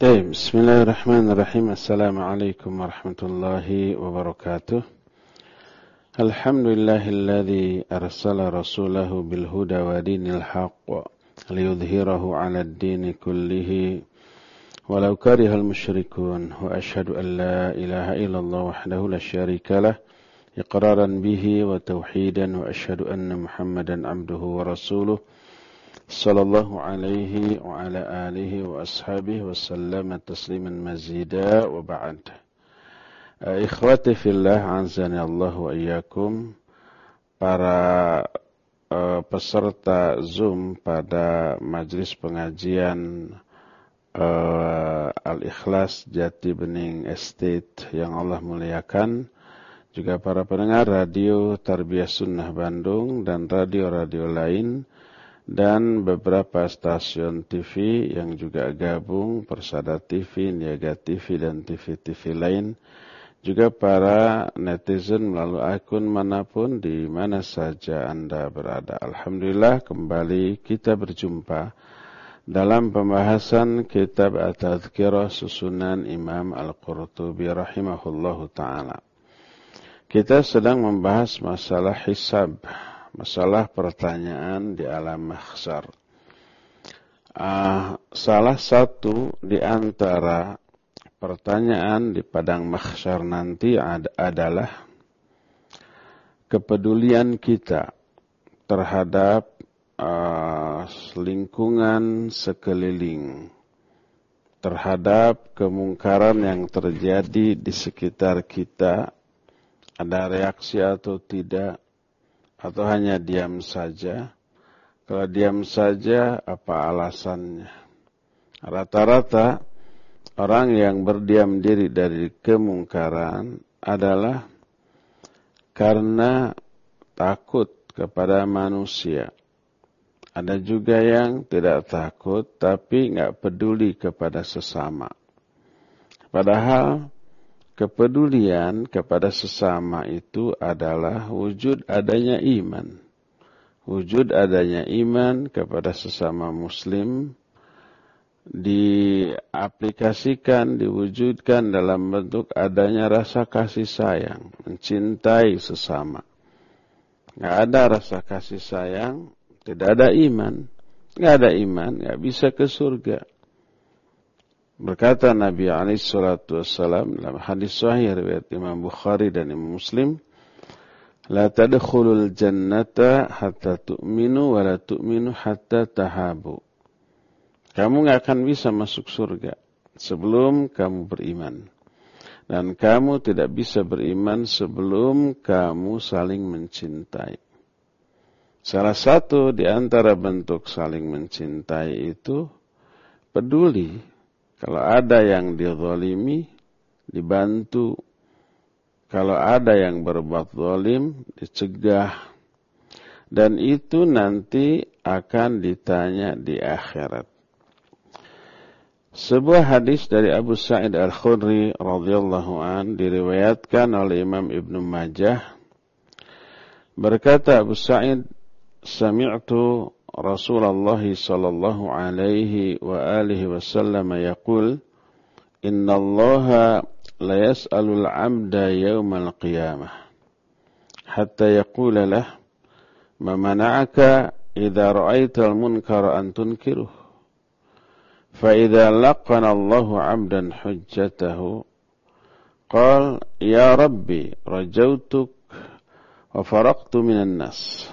Bismillahirrahmanirrahim. Assalamualaikum warahmatullahi wabarakatuh. Alhamdulillahilladzi arsala rasulahu bil huda wa dinil haqq liyudhhirahu 'alad dini kullihi walau karihal musyrikun. Wa asyhadu an la ilaha illallah wahdahu la syarika lah iqraran bihi wa tauhidan wa asyhadu anna Muhammadan 'abduhu wa rasuluh sallallahu alaihi wa ala alihi wa ashabihi wa sallama tasliman mazida wa ba'd. Ikhwati fillah, azani Allah wa iyyakum, para peserta Zoom pada majlis pengajian Al-Ikhlas Jati Bening Estate yang Allah muliakan, juga para pendengar radio Tarbiyah Sunnah Bandung dan radio-radio lain, dan beberapa stasiun TV yang juga gabung, Persada TV, Niaga TV, dan TV-TV lain, juga para netizen melalui akun manapun di mana saja Anda berada. Alhamdulillah, kembali kita berjumpa dalam pembahasan kitab At-Tadhkirah susunan Imam Al-Qurtubi rahimahullahu ta'ala. Kita sedang membahas masalah hisab, masalah pertanyaan di alam mahsyar. Salah satu di antara pertanyaan di padang mahsyar nanti adalah kepedulian kita terhadap lingkungan sekeliling, terhadap kemungkaran yang terjadi di sekitar kita. Ada reaksi atau tidak? Atau hanya diam saja? Kalau diam saja, apa alasannya? Rata-rata orang yang berdiam diri dari kemungkaran adalah karena takut kepada manusia. Ada juga yang tidak takut tapi nggak peduli kepada sesama. Padahal kepedulian kepada sesama itu adalah wujud adanya iman. Wujud adanya iman kepada sesama muslim diaplikasikan, diwujudkan dalam bentuk adanya rasa kasih sayang, mencintai sesama. Nggak ada rasa kasih sayang, tidak ada iman. Nggak ada iman, nggak bisa ke surga. Berkata Nabi SAW dalam hadis sahih riwayat Imam Bukhari dan Imam Muslim, la tadkhulul jannata hatta tu'minu wa la tu'minu hatta tahabu. Kamu enggak akan bisa masuk surga sebelum kamu beriman, dan kamu tidak bisa beriman sebelum kamu saling mencintai. Salah satu di antara bentuk saling mencintai itu peduli. Kalau ada yang dizalimi, dibantu. Kalau ada yang berbuat zalim, dicegah. Dan itu nanti akan ditanya di akhirat. Sebuah hadis dari Abu Sa'id Al-Khudri radhiyallahu an diriwayatkan oleh Imam Ibnu Majah. Berkata Abu Sa'id, sami'tu Rasulullah sallallahu alaihi wa alihi wasallam yaqul, innallaha la yas'alul 'abda yawmal qiyamah hatta yaqula lah ma mana'aka idza ra'aital munkara an tunkiruh fa idza laqana Allahu 'abdan hujjatahu qala ya rabbi rajautuk wa faraqtu minan nas.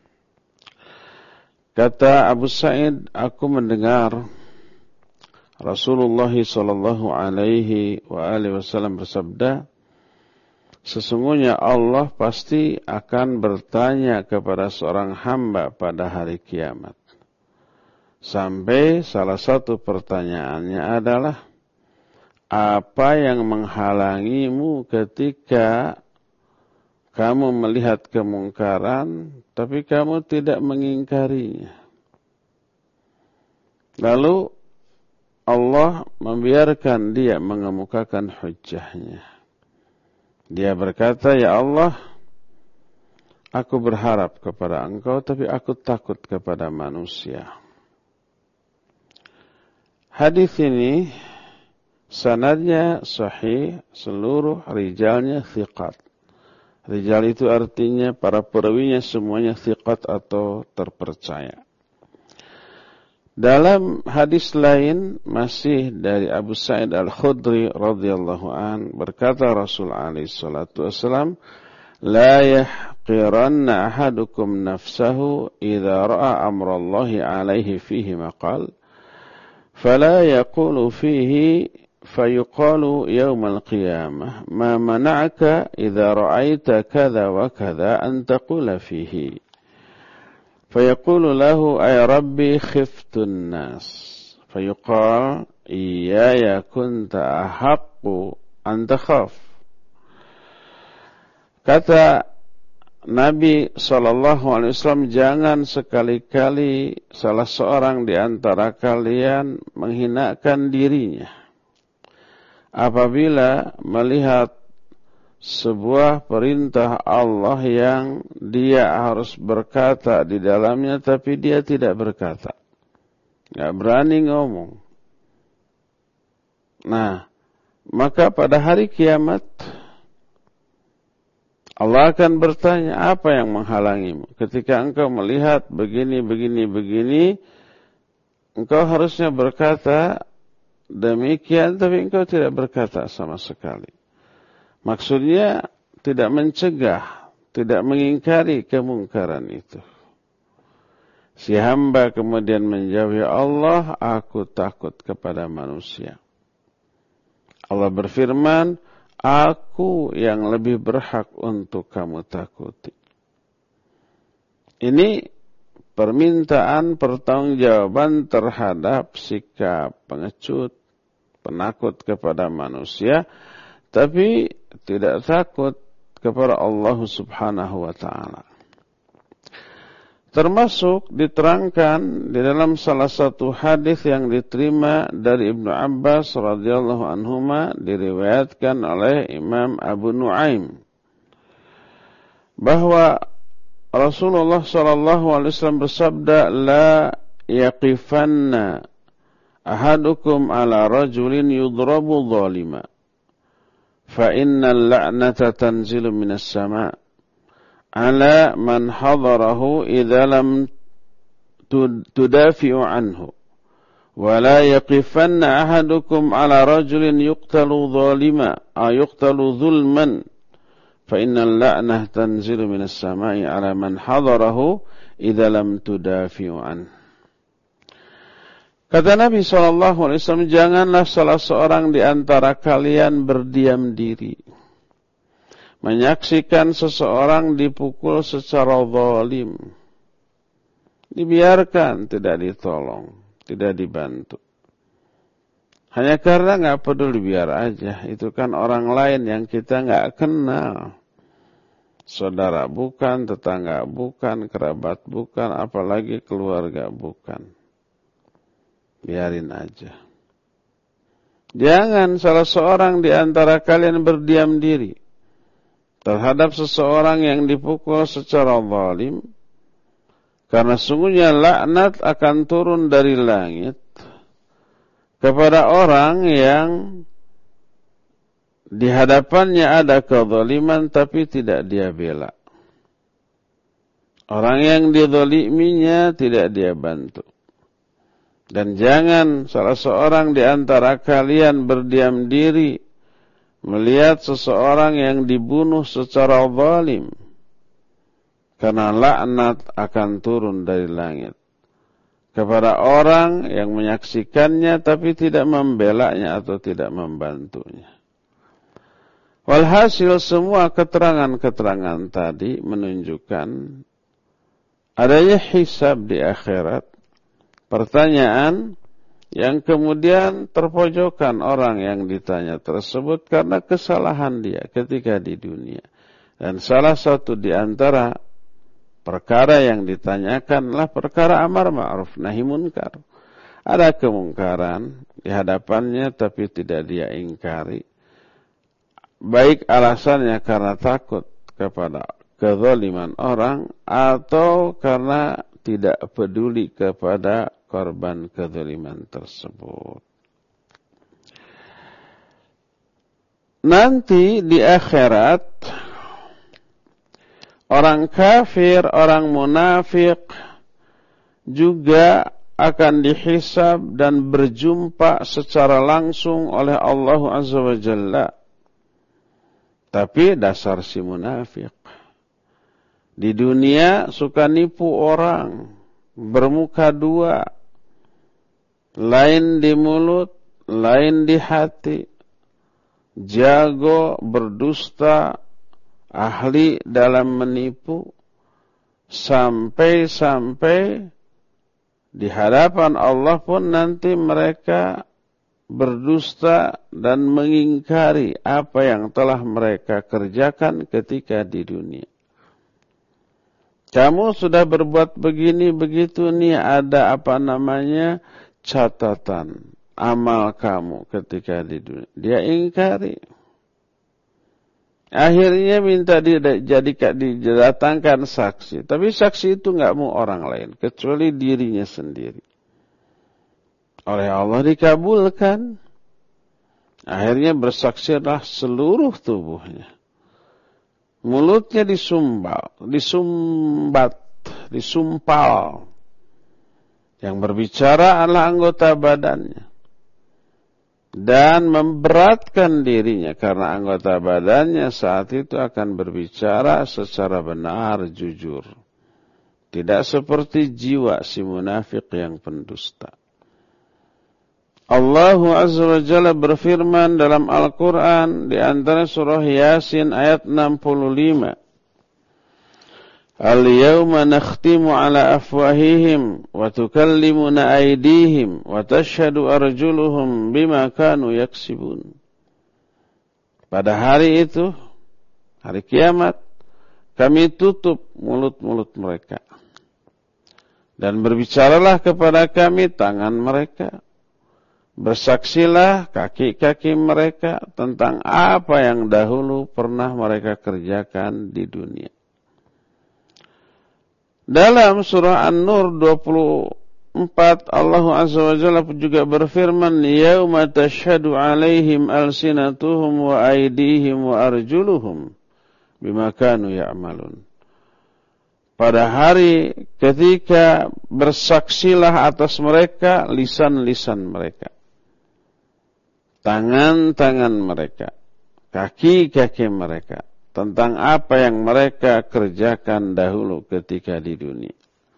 Kata Abu Sa'id, aku mendengar Rasulullah sallallahu alaihi wa alihi wasallam bersabda, sesungguhnya Allah pasti akan bertanya kepada seorang hamba pada hari kiamat. Sampai salah satu pertanyaannya adalah, apa yang menghalangimu ketika kamu melihat kemungkaran, tapi kamu tidak mengingkarinya? Lalu Allah membiarkan dia mengemukakan hujjahnya. Dia berkata, ya Allah, aku berharap kepada Engkau, tapi aku takut kepada manusia. Hadis ini sanadnya sahih, seluruh rijalnya thiqat. Rijal itu artinya para perawinya semuanya thiqat atau terpercaya. Dalam hadis lain masih dari Abu Sa'id Al-Khudri radhiyallahu an berkata Rasul alaihi salatu wasallam, "La yahqiranna ahadukum nafsahu idza ra'a amrallahi alaihi fihi maqal, fala yaqulu fihi fayuqalu yawmal qiyamah ma mana'aka idza ra'aita kadza wa kadza an taqula fihi." فيقول له أي ربي خفت الناس فيقال إياي كنت أحق أن تخاف. Kata Nabi SAW, jangan sekali-kali salah seorang di antara kalian menghinakan dirinya apabila melihat sebuah perintah Allah yang dia harus berkata di dalamnya tapi dia tidak berkata. Gak berani ngomong. Nah, maka pada hari kiamat Allah akan bertanya, apa yang menghalangimu? Ketika engkau melihat begini, engkau harusnya berkata demikian tapi engkau tidak berkata sama sekali. Maksudnya tidak mencegah, tidak mengingkari kemungkaran itu. Si hamba kemudian menjawab, ya Allah, aku takut kepada manusia. Allah berfirman, aku yang lebih berhak untuk kamu takuti. Ini permintaan pertanggungjawaban terhadap sikap pengecut, penakut kepada manusia, tapi tidak takut kepada Allah Subhanahu wa ta'ala. Termasuk diterangkan di dalam salah satu hadis yang diterima dari Ibnu Abbas radhiyallahu anhuma, diriwayatkan oleh Imam Abu Nuaim, bahwa Rasulullah sallallahu alaihi wasallam bersabda, la yaqifanna ahadukum ala rajulin yudrabu zalima fa innal la'nata tanzilu minas sama' ala man hadarahu idza lam tudafi'u anhu wa la yaqifanna ahadukum ala rajulin yuqtalu zalima aw yuqtalu zulman fa innal la'nah tanzilu minas sama'i ala man hadarahu idza lam tudafi'u anhu. Kata Nabi SAW, janganlah salah seorang di antara kalian berdiam diri, menyaksikan seseorang dipukul secara zalim, dibiarkan, tidak ditolong, tidak dibantu. Hanya karena nggak peduli, biar aja. Itu kan orang lain yang kita nggak kenal. Saudara bukan, tetangga bukan, kerabat bukan, apalagi keluarga bukan. Biarin aja. Jangan salah seorang di antara kalian berdiam diri terhadap seseorang yang dipukul secara zalim, karena sungguhnya laknat akan turun dari langit kepada orang yang di hadapannya ada kezaliman tapi tidak dia bela. Orang yang dizaliminya tidak dia bantu. Dan jangan salah seorang di antara kalian berdiam diri melihat seseorang yang dibunuh secara zalim, karena laknat akan turun dari langit kepada orang yang menyaksikannya tapi tidak membelanya atau tidak membantunya. Walhasil semua keterangan-keterangan tadi menunjukkan adanya hisab di akhirat. Pertanyaan yang kemudian terpojokkan orang yang ditanya tersebut karena kesalahan dia ketika di dunia. Dan salah satu di antara perkara yang ditanyakanlah perkara amar ma'ruf nahi munkar. Ada kemungkaran di hadapannya tapi tidak dia ingkari. Baik alasannya karena takut kepada kezaliman orang atau karena tidak peduli kepada korban kezaliman tersebut. nanti di akhirat orang kafir, orang munafik juga akan dihisab dan berjumpa secara langsung oleh Allah Azza wa Jalla. Tapi dasar si munafik, di dunia suka nipu orang, bermuka dua, lain di mulut, lain di hati, jago berdusta, ahli dalam menipu, sampai-sampai di hadapan Allah pun nanti mereka berdusta dan mengingkari apa yang telah mereka kerjakan ketika di dunia. Kamu sudah berbuat begini begitu nih, ada apa namanya catatan amal kamu ketika di dunia. Dia ingkari. Akhirnya minta didatangkan saksi. Tapi saksi itu nggak mau orang lain kecuali dirinya sendiri. Oleh Allah dikabulkan. Akhirnya bersaksilah seluruh tubuhnya. Mulutnya disumpal. Yang berbicara adalah anggota badannya. Dan memberatkan dirinya karena anggota badannya saat itu akan berbicara secara benar, jujur. Tidak seperti jiwa si munafik yang pendusta. Allah Azza wa Jalla berfirman dalam Al-Quran di antara surah Yasin ayat 65. Al-yawma nakhtimu ala afwahihim wa tukallimuna aydihim wa tashhadu arjuluhum bima kanu yaksibun. Pada hari itu, hari kiamat, kami tutup mulut-mulut mereka. Dan berbicaralah kepada kami tangan mereka. Bersaksilah kaki-kaki mereka tentang apa yang dahulu pernah mereka kerjakan di dunia. Dalam surah An-Nur 24 Allah Azza wa Jalla juga berfirman, "Yauma tashhadu 'alaihim alsinatuhum wa aydihim wa arjuluhum bima kanu ya'malun." Pada hari ketika bersaksilah atas mereka lisan-lisan mereka, tangan-tangan mereka, kaki-kaki mereka, tentang apa yang mereka kerjakan dahulu ketika di dunia.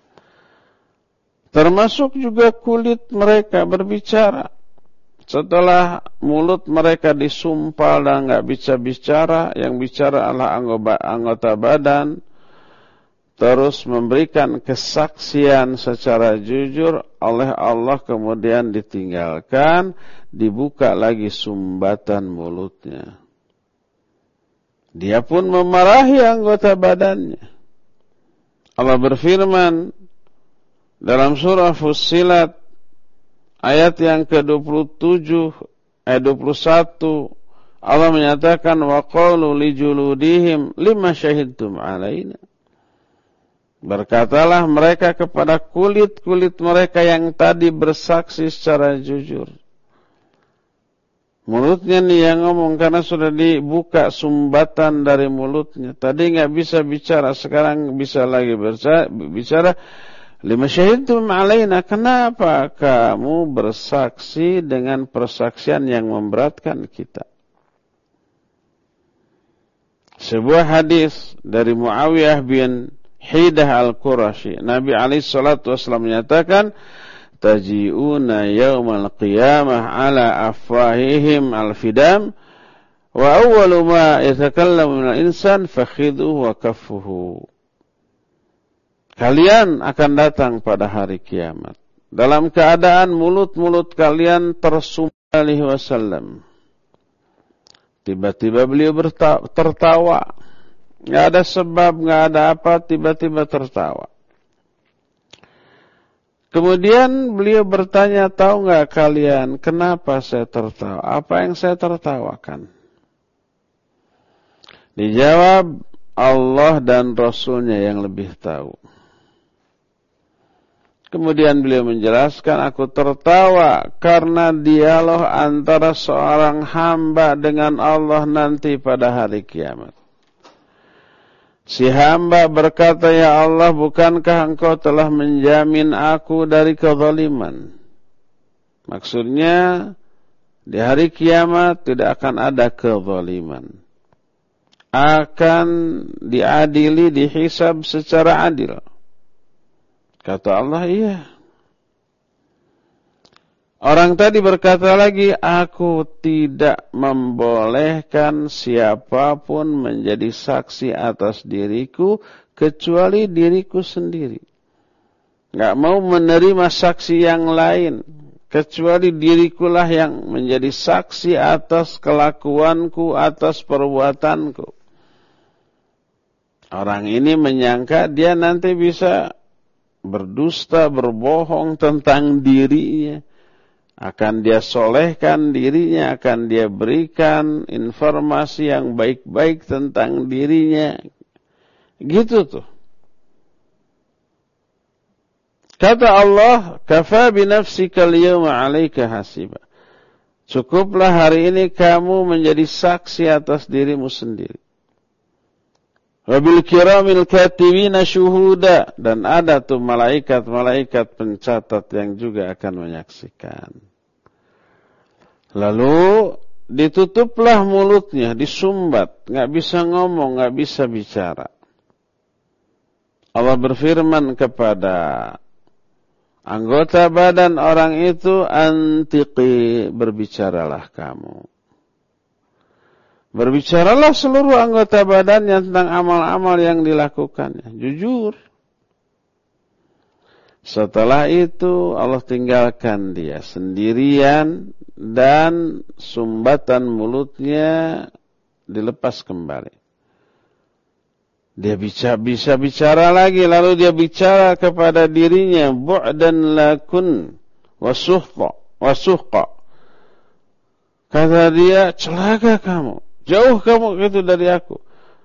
Termasuk juga kulit mereka berbicara. Setelah mulut mereka disumpal dan nggak bisa bicara, yang bicara adalah anggota badan, terus memberikan kesaksian secara jujur oleh Allah, kemudian ditinggalkan, dibuka lagi sumbatan mulutnya. Dia pun memarahi anggota badannya. Allah berfirman dalam surah Fussilat ayat yang ke-27 ayat 21, Allah menyatakan wa qalu li juludihim lima syahidtum alaina. Berkatalah mereka kepada kulit-kulit mereka yang tadi bersaksi secara jujur. Mulutnya nih yang ngomong karena sudah dibuka sumbatan dari mulutnya. Tadi nggak bisa bicara, sekarang bisa lagi bicara. Lima syahidtum alaina, kenapa kamu bersaksi dengan persaksian yang memberatkan kita? Sebuah hadis dari Muawiyah bin Hidah al-Qurashi, Nabi alaihi salatu wasallam menyatakan, taji'una yawmal qiyamah ala afwahihim al-fidam wa awwalu ma yatakallamu minal insan fakhidhuhu wa kaffuhu. Kalian akan datang pada hari kiamat dalam keadaan mulut-mulut kalian tersumbat alaihi wasallam. Tiba-tiba beliau tertawa. Nggak ada sebab, nggak ada apa, tiba-tiba tertawa. Kemudian beliau bertanya, tahu nggak kalian kenapa saya tertawa? Apa yang saya tertawakan? Dijawab, Allah dan Rasulnya yang lebih tahu. Kemudian beliau menjelaskan, aku tertawa karena dialog antara seorang hamba dengan Allah nanti pada hari kiamat. Si hamba berkata, ya Allah, bukankah engkau telah menjamin aku dari kezaliman? Maksudnya, di hari kiamat tidak akan ada kezaliman. Akan diadili, dihisab secara adil. Kata Allah, iya. Orang tadi berkata lagi, aku tidak membolehkan siapapun menjadi saksi atas diriku, kecuali diriku sendiri. Nggak mau menerima saksi yang lain, kecuali dirikulah yang menjadi saksi atas kelakuanku, atas perbuatanku. Orang ini menyangka dia nanti bisa berdusta, berbohong tentang dirinya. Akan dia solehkan dirinya, akan dia berikan informasi yang baik-baik tentang dirinya. Gitu tuh. Kata Allah, kafa binafsika al-yawma 'alaika hasiba. Cukuplah hari ini kamu menjadi saksi atas dirimu sendiri. Wabil kiramil katibina syuhuda, dan ada tuh malaikat-malaikat pencatat yang juga akan menyaksikan. Lalu ditutuplah mulutnya, disumbat, nggak bisa ngomong, nggak bisa bicara. Allah berfirman kepada anggota badan orang itu, antiqi, berbicaralah kamu. Berbicaralah seluruh anggota badannya tentang amal-amal yang dilakukannya. Jujur. Setelah itu Allah tinggalkan dia sendirian dan sumbatan mulutnya dilepas kembali. Dia bisa bicara lagi, lalu dia bicara kepada dirinya, bu'dan lakun wasuhqa. Kata dia, celaka kamu. Jauh kamu itu dari aku.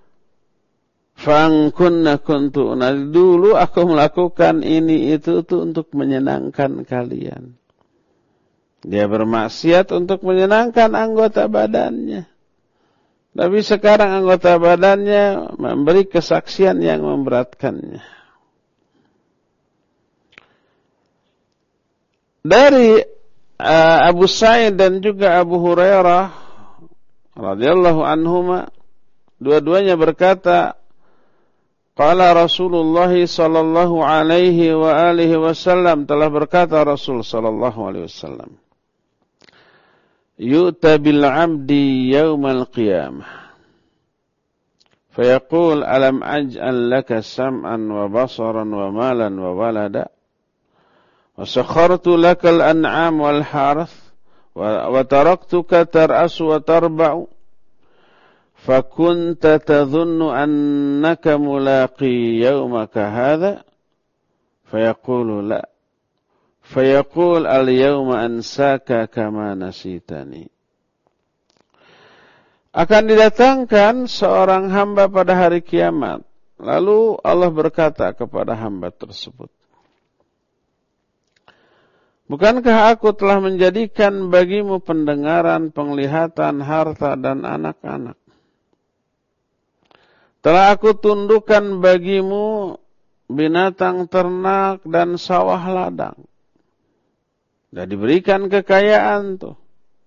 Fangkunna kuntu. Nah, dulu aku melakukan ini itu untuk menyenangkan kalian. Dia bermaksiat untuk menyenangkan anggota badannya. Tapi sekarang anggota badannya memberi kesaksian yang memberatkannya. Dari Abu Sa'id dan juga Abu Hurairah radhiyallahu anhuma, dua-duanya berkata, qala Rasulullah sallallahu alaihi wa alihi wasallam, telah berkata Rasul sallallahu alaihi wasallam, yu'ta bil 'abdi yaumal qiyamah fayaqul alam aj'al laka sam'an wa basaran wa malan wa walada wa sakhartu lakal an'am wal harth wa taraktuka tar'asu wa tarba'u fakunta tadhunnu annaka mulaqi yawmaka hadha fayaqulu la fayaqul al-yawma ansaka kama nasitani. Akan didatangkan seorang hamba pada hari kiamat, lalu Allah berkata kepada hamba tersebut, bukankah aku telah menjadikan bagimu pendengaran, penglihatan, harta, dan anak-anak? Telah aku tundukkan bagimu binatang ternak dan sawah ladang. Dan diberikan kekayaan tuh.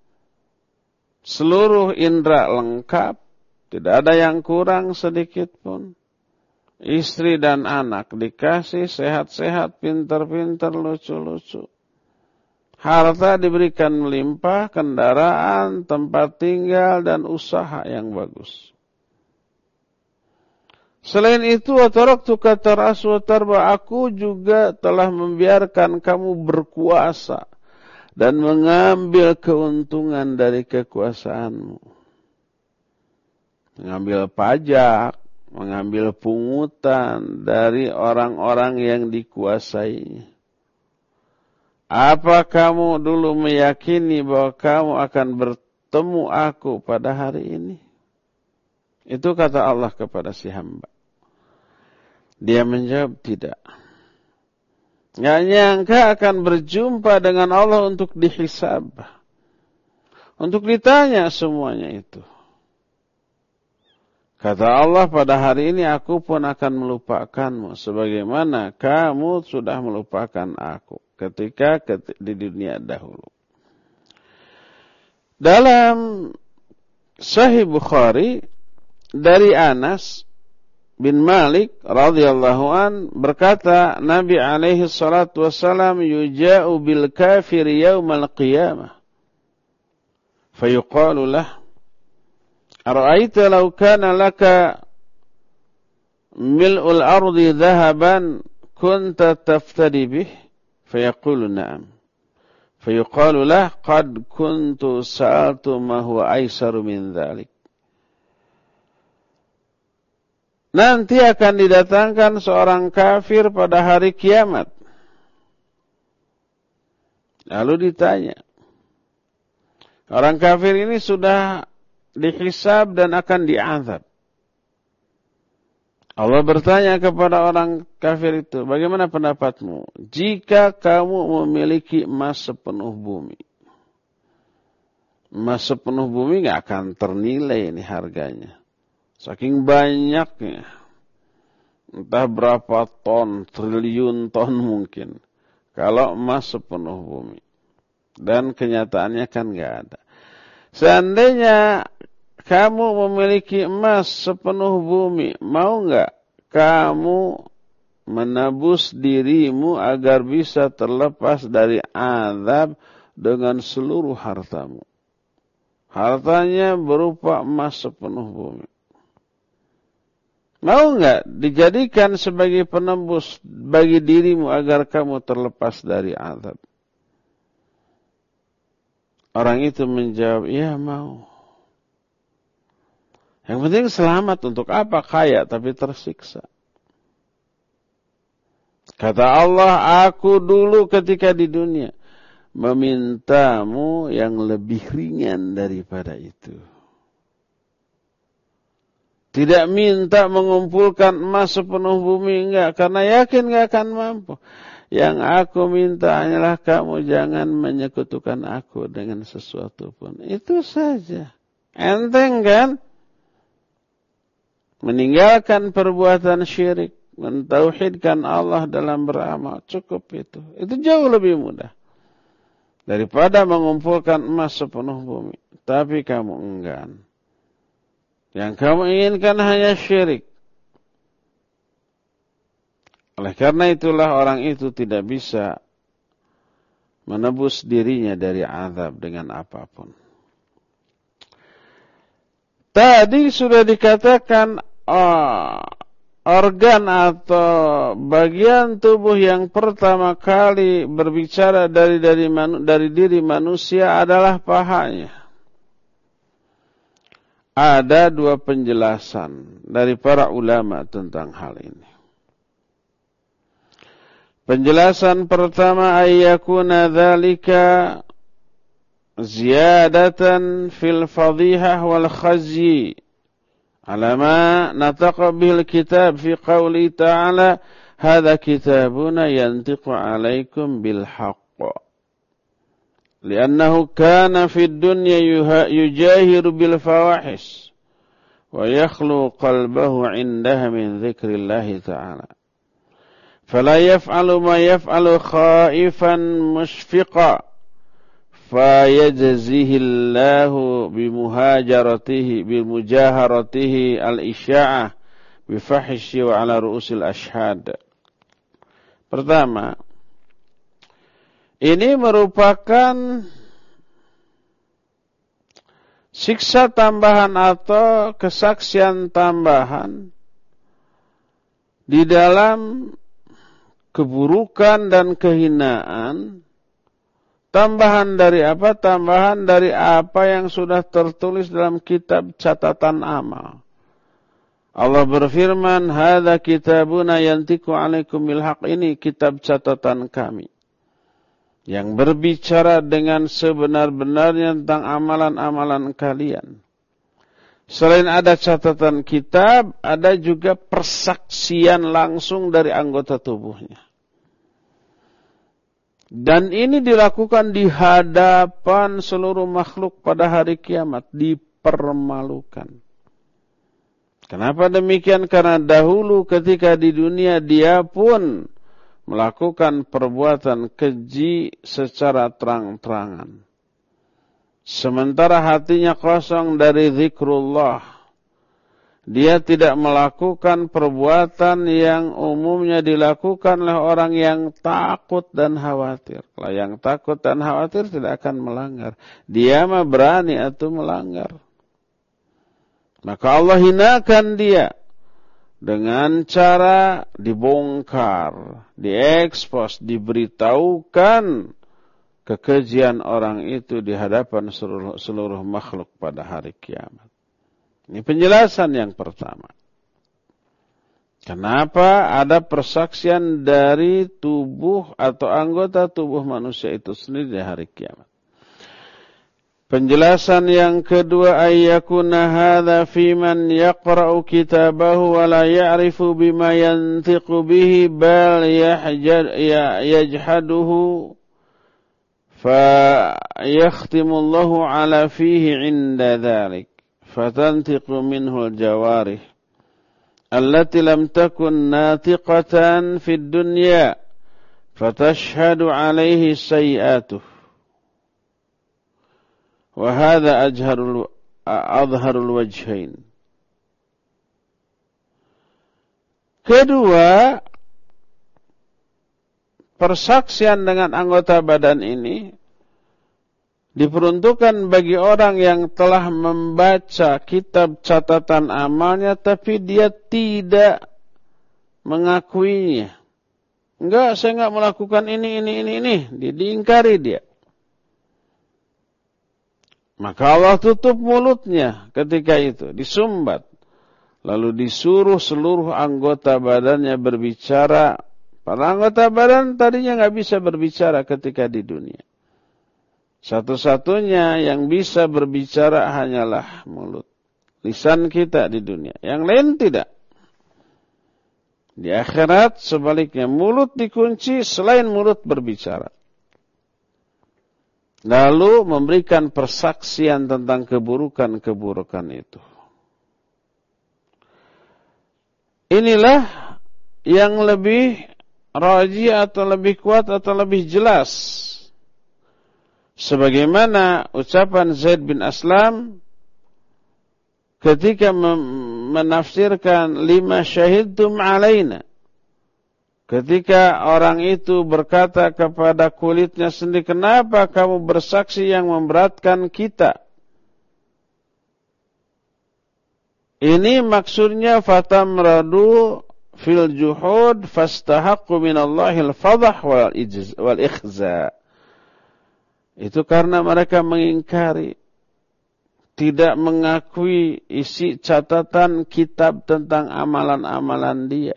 Seluruh indera lengkap, tidak ada yang kurang sedikit pun. Istri dan anak dikasih sehat-sehat, pintar-pintar, lucu-lucu. Harta diberikan melimpah, kendaraan, tempat tinggal, dan usaha yang bagus. Selain itu, wataraktuka tar'asu wa tarba, aku juga telah membiarkan kamu berkuasa dan mengambil keuntungan dari kekuasaanmu. Mengambil pajak, mengambil pungutan dari orang-orang yang dikuasainya. Apa kamu dulu meyakini bahwa kamu akan bertemu aku pada hari ini? Itu kata Allah kepada si hamba. Dia menjawab tidak. Nggak nyangka akan berjumpa dengan Allah untuk dihisab. Untuk ditanya semuanya itu. Kata Allah, pada hari ini aku pun akan melupakanmu. Sebagaimana kamu sudah melupakan aku. Ketika di dunia dahulu. Dalam Sahih Bukhari, dari Anas bin Malik radhiyallahu an berkata, Nabi alaihi salatu wassalam, yuja'u bil kafir yaumal qiyamah. Fayuqalu lah, ara'aita law kana laka mil'ul ardi dhahaban kunta taftadi bih? Fayaqulu na'am. Fayuqalu lah, qad kuntu sa'altu ma huwa aisaru min dhalik. Nanti akan didatangkan seorang kafir pada hari kiamat. Lalu ditanya. Orang kafir ini sudah dihisab dan akan diazab. Allah bertanya kepada orang kafir itu, bagaimana pendapatmu jika kamu memiliki emas sepenuh bumi? Emas sepenuh bumi nggak akan ternilai ini harganya. Saking banyaknya. Entah berapa ton, triliun ton mungkin. Kalau emas sepenuh bumi. Dan kenyataannya kan nggak ada. Seandainya kamu memiliki emas sepenuh bumi, mau nggak kamu menebus dirimu agar bisa terlepas dari azab dengan seluruh hartamu? Hartanya berupa emas sepenuh bumi. Mau nggak dijadikan sebagai penembus bagi dirimu agar kamu terlepas dari azab? Orang itu menjawab, iya mau. Yang penting selamat, untuk apa kaya tapi tersiksa. Kata Allah, aku dulu ketika di dunia memintamu yang lebih ringan daripada itu. Tidak minta mengumpulkan emas sepenuh bumi, enggak. Karena yakin enggak akan mampu. Yang aku minta hanyalah kamu jangan menyekutukan aku dengan sesuatu pun. Itu saja. Enteng kan? Meninggalkan perbuatan syirik. Mentauhidkan Allah dalam beramal. Cukup itu. Itu jauh lebih mudah. Daripada mengumpulkan emas sepenuh bumi. Tapi kamu enggan. Yang kamu inginkan hanya syirik. Oleh karena itulah orang itu tidak bisa menebus dirinya dari azab dengan apapun. Tadi sudah dikatakan organ atau bagian tubuh yang pertama kali berbicara dari diri manusia adalah pahanya. Ada dua penjelasan dari para ulama tentang hal ini. Penjelasan pertama, ayyakuna dzalika ziyadatan fil fadhihah wal khazyi ala ma nataqa bil kitab fi qouli ta'ala hadza kitabuna yantiqu 'alaikum bil haqq li'annahu kana fid dunya yujahiru bil fawahish wa yakhlu qalbahu 'indaha min dzikrillahi ta'ala. فلا يفعل ما يفعل خائفا مشفقا فيجزيه الله بمجاهرته الإشاعة بفحش وعلى رؤوس الأشهاد. Pertama, ini merupakan siksa tambahan atau kesaksian tambahan di dalam keburukan dan kehinaan. Tambahan dari apa? Tambahan dari apa yang sudah tertulis dalam kitab catatan amal. Allah berfirman, hadza kitabuna yantiqu 'alaikum bil haqq. Ini kitab catatan kami yang berbicara dengan sebenar-benarnya tentang amalan-amalan kalian. Selain ada catatan kitab, ada juga persaksian langsung dari anggota tubuhnya. Dan ini dilakukan di hadapan seluruh makhluk pada hari kiamat, dipermalukan. Kenapa demikian? Karena dahulu ketika di dunia dia pun melakukan perbuatan keji secara terang-terangan. Sementara hatinya kosong dari zikrullah. Dia tidak melakukan perbuatan yang umumnya dilakukan oleh orang yang takut dan khawatir. Kalau yang takut dan khawatir tidak akan melanggar. Dia mah berani atau melanggar. Maka Allah hinakan dia dengan cara dibongkar, diekspos, diberitahukan kekejian orang itu di hadapan seluruh makhluk pada hari kiamat. Ini penjelasan yang pertama. Kenapa ada persaksian dari tubuh atau anggota tubuh manusia itu sendiri di hari kiamat. Penjelasan yang kedua, ayyakuna hadza fi man yaqra'u kitabahu wa la ya'rifu bima yantiqu bihi bal yajhaduhu fa yakhtimullahu ala fihi 'inda dhalik. فتنطق منه الجوارح التي لم تكن ناطقة في الدنيا فتشهد عليه سيئاته وهذا أظهر الوجهين. Kedua, persaksian dengan anggota badan ini diperuntukkan bagi orang yang telah membaca kitab catatan amalnya tapi dia tidak mengakuinya. Enggak, saya enggak melakukan ini. Diingkari dia. Maka Allah tutup mulutnya ketika itu, disumbat. Lalu disuruh seluruh anggota badannya berbicara. Para anggota badan tadinya enggak bisa berbicara ketika di dunia. Satu-satunya yang bisa berbicara hanyalah mulut. Lisan kita di dunia. Yang lain tidak. Di akhirat sebaliknya. Mulut dikunci selain mulut berbicara. Lalu memberikan persaksian tentang keburukan-keburukan itu. Inilah yang lebih rajih atau lebih kuat atau lebih jelas. Sebagaimana ucapan Zaid bin Aslam ketika menafsirkan lima syahidtum alaina. Ketika orang itu berkata kepada kulitnya sendiri, kenapa kamu bersaksi yang memberatkan kita? Ini maksudnya fatamradu fil juhud fastahaqqu minallahil fadah wal ikhza. Itu karena mereka mengingkari, tidak mengakui isi catatan kitab tentang amalan-amalan dia.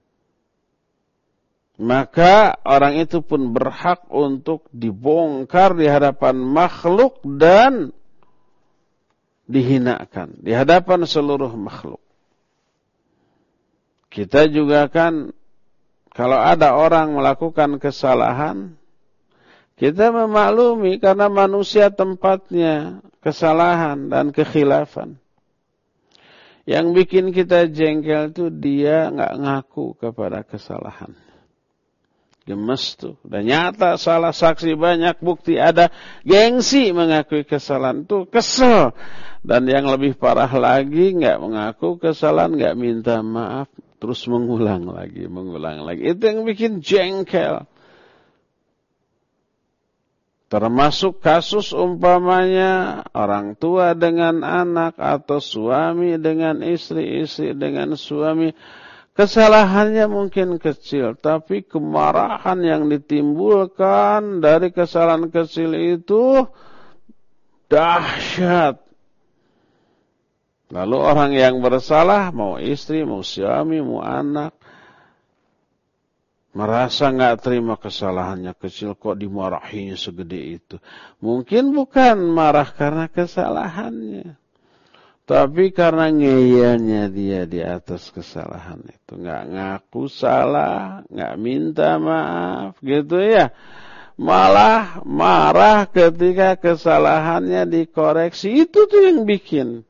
Maka orang itu pun berhak untuk dibongkar di hadapan makhluk dan dihinakan di hadapan seluruh makhluk. Kita juga kan, kalau ada orang melakukan kesalahan, kita memaklumi karena manusia tempatnya kesalahan dan kekhilafan. Yang bikin kita jengkel itu dia enggak ngaku kepada kesalahan. Gemes tuh. Dan nyata salah, saksi banyak, bukti ada. Gengsi mengakui kesalahan itu kesel. Dan yang lebih parah lagi enggak mengaku kesalahan, enggak minta maaf, terus mengulang lagi. Itu yang bikin jengkel. Termasuk kasus umpamanya orang tua dengan anak atau suami dengan istri dengan suami. Kesalahannya mungkin kecil, tapi kemarahan yang ditimbulkan dari kesalahan kecil itu dahsyat. Lalu orang yang bersalah, mau istri, mau suami, mau anak, merasa enggak terima kesalahannya kecil, kok dimarahinya segede itu. Mungkin bukan marah karena kesalahannya, tapi karena ngeyelnya dia di atas kesalahan itu. Enggak ngaku salah, enggak minta maaf, gitu ya. malah marah ketika kesalahannya dikoreksi. Itu tuh yang bikin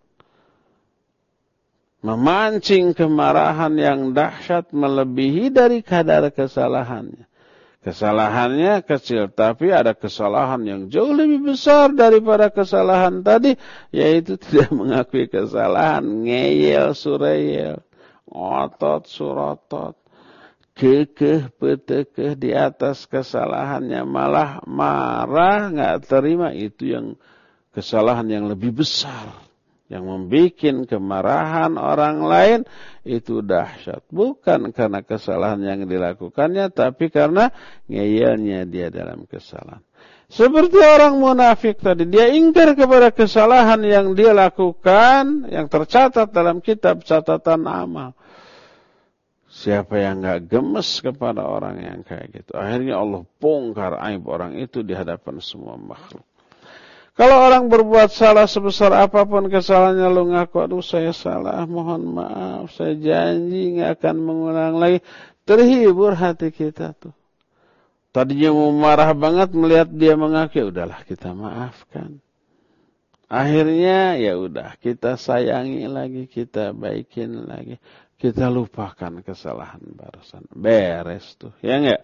memancing kemarahan yang dahsyat melebihi dari kadar kesalahannya. Kesalahannya kecil, tapi ada kesalahan yang jauh lebih besar daripada kesalahan tadi, yaitu tidak mengakui kesalahan, ngeyel sureyel, ngotot surotot, kekeh petekeh di atas kesalahannya, malah marah, nggak terima. Itu yang kesalahan yang lebih besar, yang membuat kemarahan orang lain itu dahsyat. Bukan karena kesalahan yang dilakukannya, tapi karena ngeyelnya dia dalam kesalahan. Seperti orang munafik tadi, dia ingkar kepada kesalahan yang dia lakukan, yang tercatat dalam kitab catatan amal. Siapa yang nggak gemes kepada orang yang kayak gitu? Akhirnya Allah bongkar aib orang itu di hadapan semua makhluk. Kalau orang berbuat salah sebesar apapun kesalahannya, lu ngaku, aduh saya salah, mohon maaf, saya janji nggak akan mengulang lagi. Terhibur hati kita tuh. Tadinya mau marah banget melihat dia mengaku, ya udahlah kita maafkan. Akhirnya ya udah kita sayangi lagi, kita baikin lagi, kita lupakan kesalahan barusan. Beres tuh, ya enggak?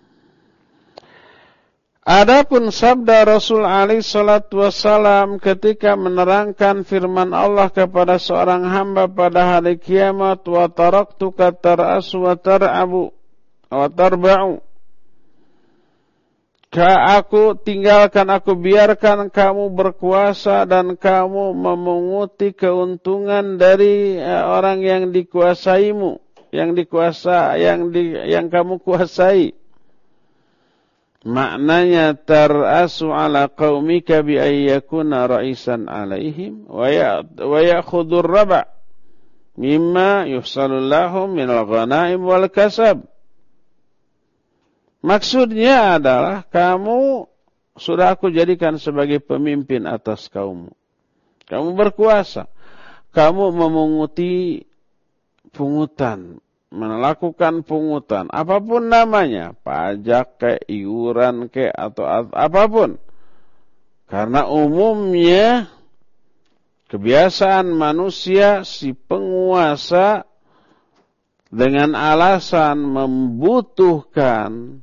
Adapun sabda Rasul alaihi salatu wassalam ketika menerangkan firman Allah kepada seorang hamba pada hari kiamat, wa taraktuka tar'asu wa tar'abu wa tarba'u. Aku tinggalkan, aku biarkan kamu berkuasa dan kamu memunguti keuntungan dari orang yang dikuasaimu, yang kamu kuasai. Maknanya tar'asu ala qaumika bi ayyakuna ra'isan alaihim wa ya'khudur raba' mimma yuhsalu lahum minal ghanaim wal kasab. Maksudnya adalah kamu sudah aku jadikan sebagai pemimpin atas kaummu. Kamu berkuasa. Kamu memunguti pungutan, melakukan pungutan, apapun namanya, pajak ke, iuran ke, atau apapun. Karena umumnya kebiasaan manusia si penguasa dengan alasan membutuhkan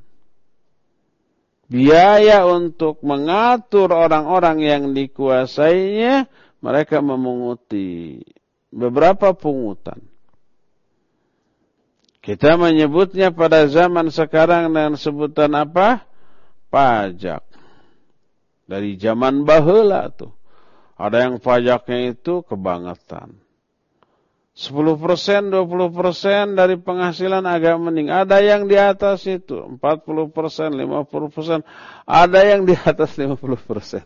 biaya untuk mengatur orang-orang yang dikuasainya, mereka memunguti beberapa pungutan. Kita menyebutnya pada zaman sekarang dengan sebutan apa? Pajak. Dari zaman baheula tuh. Ada yang pajaknya itu kebangetan. 10%, 20% dari penghasilan agak mending. Ada yang di atas itu 40%, 50%. Ada yang di atas 50%.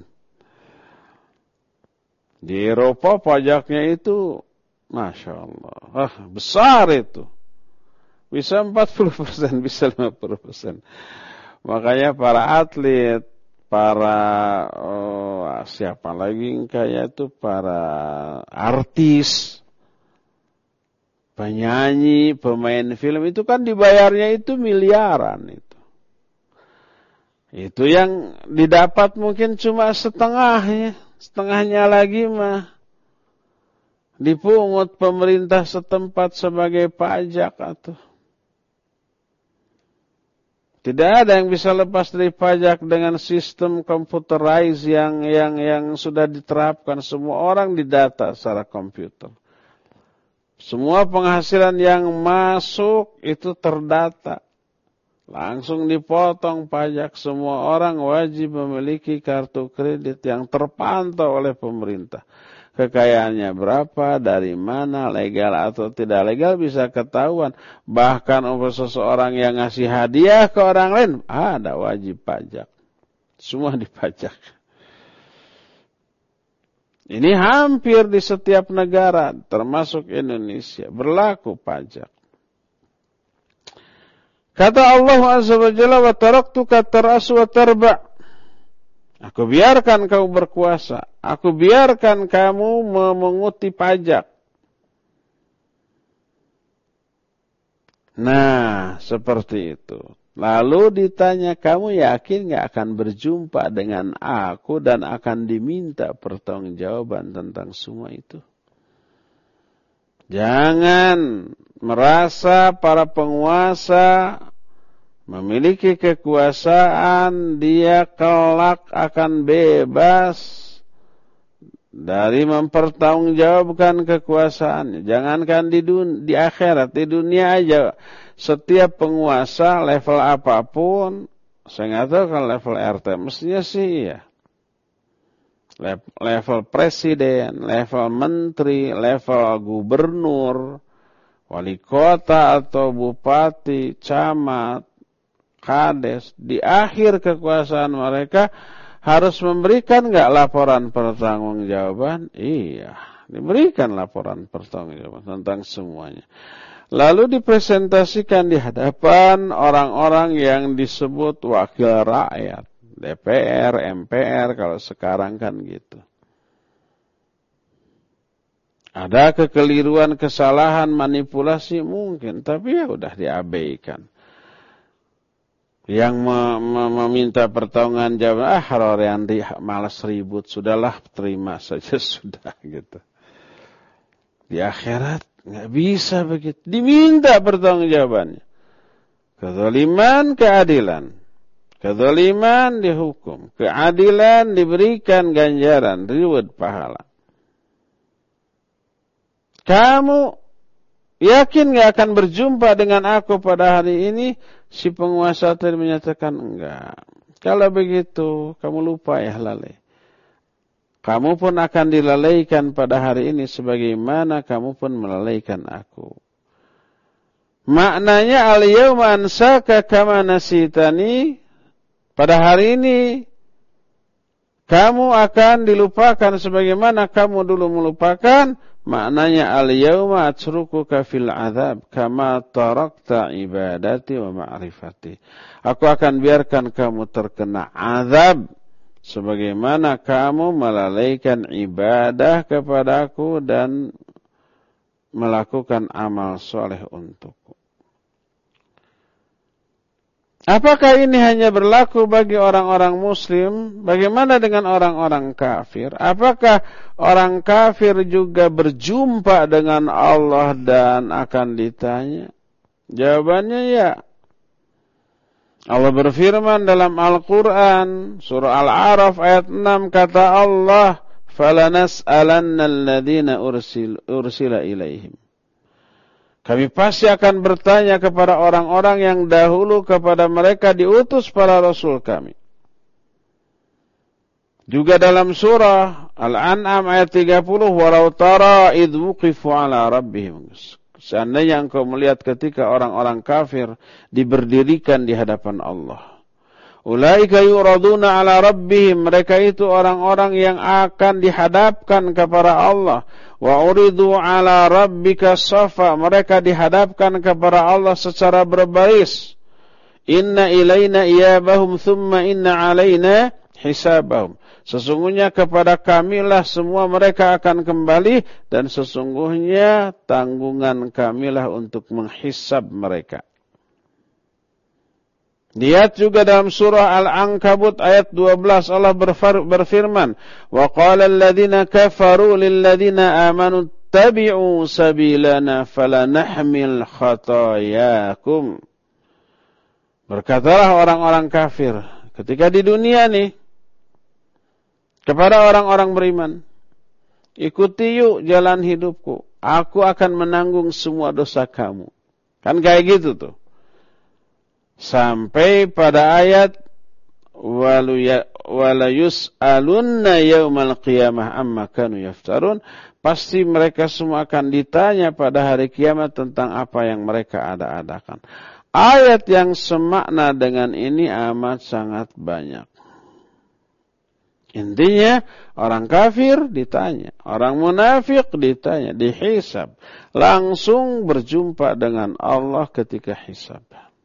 Di Eropa pajaknya itu, Masya Allah, besar itu. Bisa 40%, bisa 50%. Makanya para atlet, para siapa lagi kayak itu, para artis, penyanyi, pemain film itu kan dibayarnya itu miliaran itu. Itu yang didapat mungkin cuma setengahnya. Setengahnya lagi mah dipungut pemerintah setempat sebagai pajak atau. Tidak ada yang bisa lepas dari pajak dengan sistem computerized yang sudah diterapkan. Semua orang didata secara komputer. Semua penghasilan yang masuk itu terdata. Langsung dipotong pajak. Semua orang wajib memiliki kartu kredit yang terpantau oleh pemerintah. Kekayaannya berapa, dari mana, legal atau tidak legal bisa ketahuan. Bahkan untuk seseorang yang ngasih hadiah ke orang lain, ada wajib pajak. Semua dipajak. Ini hampir di setiap negara, termasuk Indonesia, berlaku pajak. Kata Allah Azza wa Jalla, wa taraktuka tar'asu wa tarba'. Aku biarkan kamu berkuasa. Aku biarkan kamu memunguti pajak. Nah, seperti itu. Lalu ditanya, kamu yakin gak akan berjumpa dengan aku dan akan diminta pertanggungjawaban tentang semua itu? Jangan merasa para penguasa memiliki kekuasaan, dia kelak akan bebas dari mempertanggungjawabkan kekuasaannya. Jangankan di akhirat, di dunia aja. Setiap penguasa level apapun, saya nggak tahu kalau level RT, mestinya sih ya. Level presiden, level menteri, level gubernur, wali kota atau bupati, camat, kades, di akhir kekuasaan mereka harus memberikan nggak laporan pertanggungjawaban? Iya, diberikan laporan pertanggungjawaban tentang semuanya. Lalu dipresentasikan di hadapan orang-orang yang disebut wakil rakyat, DPR, MPR, kalau sekarang kan gitu. Ada kekeliruan, kesalahan, manipulasi mungkin, tapi ya udah diabaikan. Yang meminta pertanggungjawaban, orang yang malas ribut, sudahlah terima saja sudah gitu. Di akhirat nggak bisa begitu. Diminta pertanggungjawabannya. Kezaliman, keadilan. Kezaliman dihukum. Keadilan diberikan ganjaran, reward pahala. Kamu yakin nggak akan berjumpa dengan aku pada hari ini? Si penguasa tadi menyatakan enggak. Kalau begitu, kamu lupa ya lalai. Kamu pun akan dilalaikan pada hari ini sebagaimana kamu pun melalaikan aku. Maknanya al-yawma ansaka kama nasitani. Pada hari ini kamu akan dilupakan sebagaimana kamu dulu melupakan. Maknanya al-yawma atsrukuka fil azab kama tarakta ibadati wa ma'rifati. Aku akan biarkan kamu terkena azab sebagaimana kamu melalaikan ibadah kepadaku dan melakukan amal soleh untukku. Apakah ini hanya berlaku bagi orang-orang muslim? Bagaimana dengan orang-orang kafir? Apakah orang kafir juga berjumpa dengan Allah dan akan ditanya? Jawabannya ya. Allah berfirman dalam Al-Quran, surah Al-A'raf ayat 6, kata Allah, فَلَنَسْأَلَنَّ الَّذِينَ أُرْسِلَ إِلَيْهِمْ. Kami pasti akan bertanya kepada orang-orang yang dahulu kepada mereka diutus para Rasul kami. Juga dalam surah Al-An'am ayat 30, وَلَوْ تَرَى إِذْ وُقِفُوا عَلَى رَبِّهِمْ. Seandainya engkau melihat ketika orang-orang kafir diberdirikan di hadapan Allah. Ulaika yuraduna ala rabbihim. Mereka itu orang-orang yang akan dihadapkan kepada Allah. Wa uridu ala rabbika safa. Mereka dihadapkan kepada Allah secara berbaris. Inna ilayna iyabahum thumma inna alayna hisabahum. Sesungguhnya kepada kamilah semua mereka akan kembali dan sesungguhnya tanggungan kamilah untuk menghisab mereka. Lihat juga dalam surah Al-Ankabut ayat 12 Allah berfirman, wa qala alladhina kafaru lilladhina amanu tabi'u sabilana falanahmil khatayakum. Berkatalah orang-orang kafir ketika di dunia nih kepada orang-orang beriman, ikuti yuk jalan hidupku, aku akan menanggung semua dosa kamu. Kan kayak gitu tuh. Sampai pada ayat wala yus'alunna yaumal qiyamah amma kanu yaftarun. Pasti mereka semua akan ditanya pada hari kiamat tentang apa yang mereka ada-adakan. Ayat yang semakna dengan ini amat sangat banyak. Intinya orang kafir ditanya, orang munafik ditanya, dihisab, langsung berjumpa dengan Allah ketika hisab.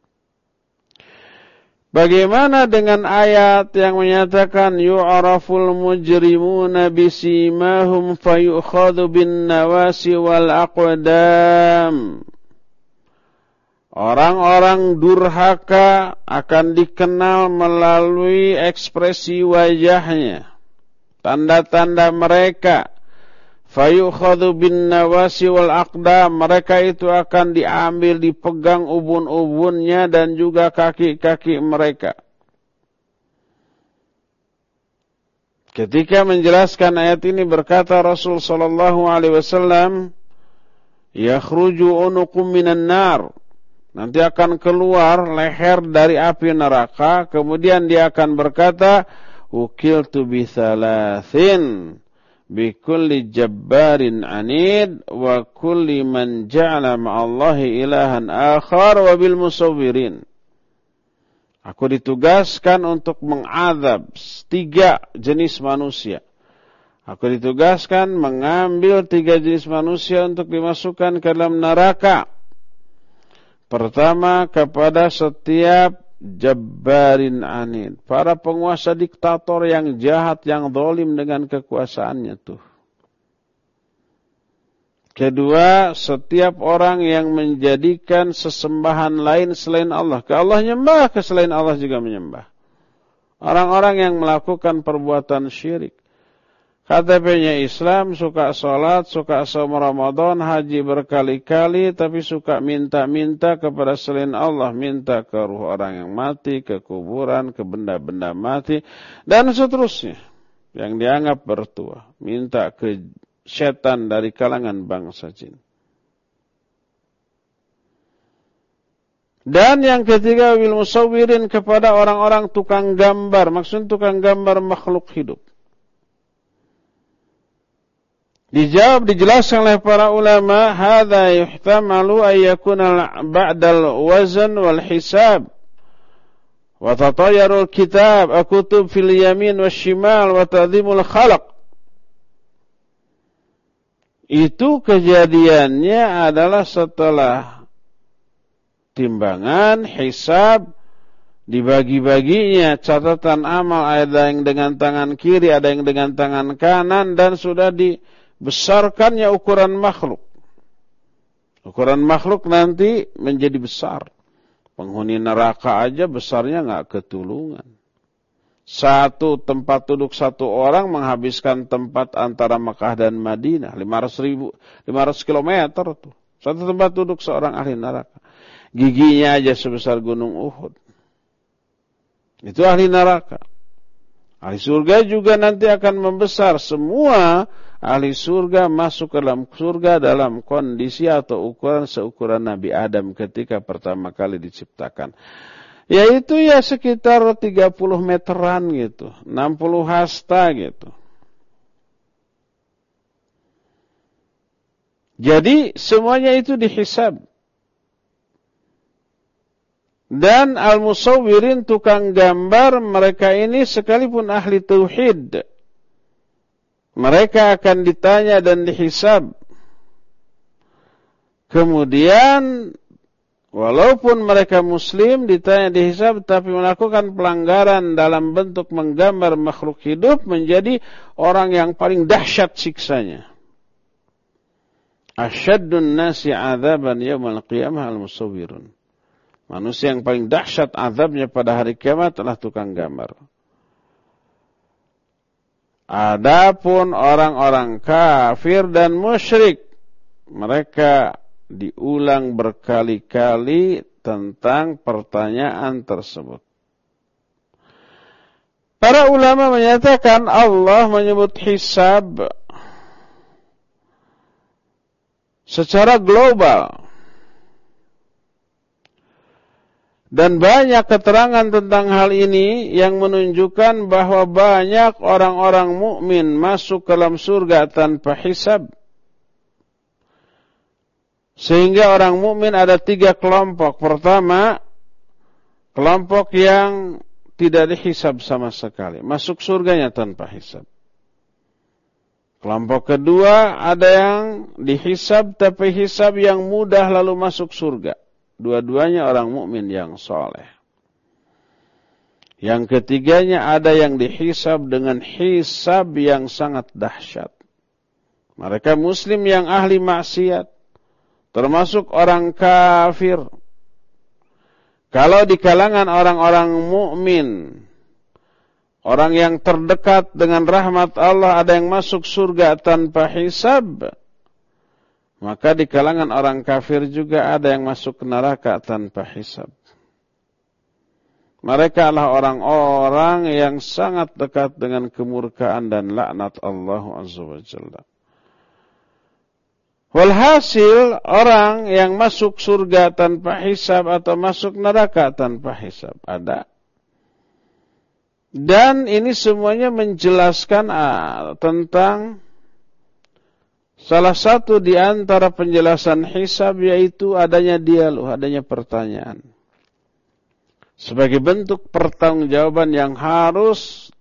Bagaimana dengan ayat yang menyatakan yu'raful mujrimuna bisimahum fayukhadhu bin nawasi wal aqdam? Orang-orang durhaka akan dikenal melalui ekspresi wajahnya, tanda-tanda mereka. Fayukhadhu bin nawasi wal aqdam, mereka itu akan diambil, dipegang ubun-ubunnya dan juga kaki-kaki mereka. Ketika menjelaskan ayat ini berkata Rasul sallallahu alaihi wasallam, yakhruju unuqum minan nar, nanti akan keluar leher dari api neraka, kemudian dia akan berkata, ukiltu bi thalathin, bi kulli jabbarin anid, wa kulli man ja'ala ma'allahi ilahan akhar, wa bil musawwirin. Aku ditugaskan untuk mengadab 3 jenis manusia. Aku ditugaskan mengambil 3 jenis manusia untuk dimasukkan ke dalam neraka. Pertama, kepada setiap jabbarin anid, para penguasa diktator yang jahat, yang zalim dengan kekuasaannya tuh. Kedua, setiap orang yang menjadikan sesembahan lain selain Allah. Ke Allah nyembah, ke selain Allah juga menyembah. Orang-orang yang melakukan perbuatan syirik. KTP-nya Islam, suka sholat, suka saum Ramadan, haji berkali-kali, tapi suka minta-minta kepada selain Allah. Minta ke ruh orang yang mati, ke kuburan, ke benda-benda mati, dan seterusnya. Yang dianggap bertuah. Minta ke setan dari kalangan bangsa jin. Dan yang ketiga, bil musawwirin, kepada orang-orang tukang gambar. Maksud tukang gambar makhluk hidup. Dijawab, dijelaskan oleh para ulama, hadza yuhtamalu ay yakuna ba'dal wazn wal hisab wa tatayarul kitab akutub fil yamin washimal wa tadhimul khalaq. Itu kejadiannya adalah setelah timbangan, hisab, dibagi-baginya catatan amal, ada yang dengan tangan kiri, ada yang dengan tangan kanan, dan sudah dibesarkannya ukuran makhluk. Ukuran makhluk nanti menjadi besar. Penghuni neraka aja besarnya nggak ketulungan. Satu tempat duduk satu orang menghabiskan tempat antara Mekah dan Madinah 500 kilometer tuh. Satu tempat duduk seorang ahli neraka. Giginya aja sebesar gunung Uhud. Itu ahli neraka. Ahli surga juga nanti akan membesar. Semua ahli surga masuk ke dalam surga dalam kondisi atau ukuran seukuran Nabi Adam ketika pertama kali diciptakan. Yaitu ya sekitar 30 meteran gitu, 60 hasta gitu. Jadi semuanya itu dihisab. Dan al-musawwirin, tukang gambar, mereka ini sekalipun ahli tauhid, mereka akan ditanya dan dihisab. Kemudian walaupun mereka muslim, ditanya dihisab, tapi melakukan pelanggaran dalam bentuk menggambar makhluk hidup, menjadi orang yang paling dahsyat siksanya. Asyaddun nasi adzaban yaumal qiyamah al-musawwirun. Manusia yang paling dahsyat azabnya pada hari kiamat adalah tukang gambar. Adapun orang-orang kafir dan musyrik, mereka diulang berkali-kali tentang pertanyaan tersebut. Para ulama menyatakan Allah menyebut hisab secara global. Dan banyak keterangan tentang hal ini yang menunjukkan bahwa banyak orang-orang mukmin masuk ke dalam surga tanpa hisab. Sehingga orang mukmin ada 3 kelompok. Pertama, kelompok yang tidak dihisab sama sekali, masuk surganya tanpa hisab. Kelompok kedua, ada yang dihisab tapi hisab yang mudah lalu masuk surga. Dua-duanya orang mukmin yang soleh. Yang ketiganya ada yang dihisab dengan hisab yang sangat dahsyat. Mereka muslim yang ahli maksiat, termasuk orang kafir, Kalau di kalangan orang-orang mukmin, orang yang terdekat dengan rahmat Allah ada yang masuk surga tanpa hisab, maka di kalangan orang kafir juga ada yang masuk neraka tanpa hisab. Mereka adalah orang-orang yang sangat dekat dengan kemurkaan dan laknat Allah Azza wa Jalla. Walhasil, orang yang masuk surga tanpa hisab atau masuk neraka tanpa hisab ada. Dan ini semuanya menjelaskan tentang salah satu di antara penjelasan hisab, yaitu adanya dialog, adanya pertanyaan. Sebagai bentuk pertanggungjawaban yang harus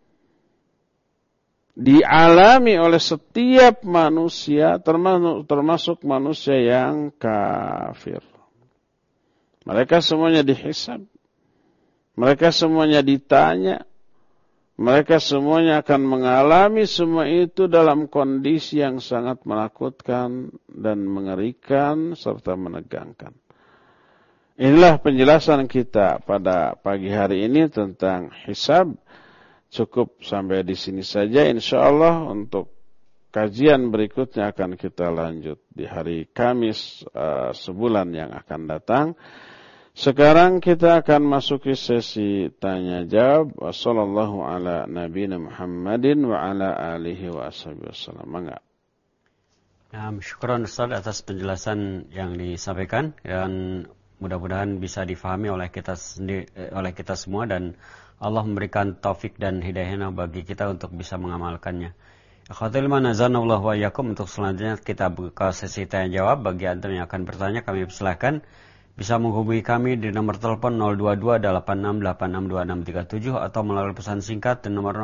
dialami oleh setiap manusia, termasuk manusia yang kafir. Mereka semuanya dihisab. Mereka semuanya ditanya. Mereka semuanya akan mengalami semua itu dalam kondisi yang sangat menakutkan dan mengerikan serta menegangkan. Inilah penjelasan kita pada pagi hari ini tentang hisab. Cukup sampai di sini saja. InsyaAllah untuk kajian berikutnya akan kita lanjut di hari Kamis sebulan yang akan datang. Sekarang kita akan masuki sesi tanya jawab. Wassallallahu ala nabiyina Muhammadin wa ala alihi wa ashabihi wasallam. Mangga. Syukran Ustaz atas penjelasan yang disampaikan, dan mudah-mudahan bisa difahami oleh kita semua, dan Allah memberikan taufik dan hidayahnya bagi kita untuk bisa mengamalkannya. Akhwatul iman azanallahu wa iyyakum. Untuk selanjutnya kita buka sesi tanya jawab. Bagi Anda yang akan bertanya, kami persilahkan bisa menghubungi kami di nomor telepon 02286862637 atau melalui pesan singkat di nomor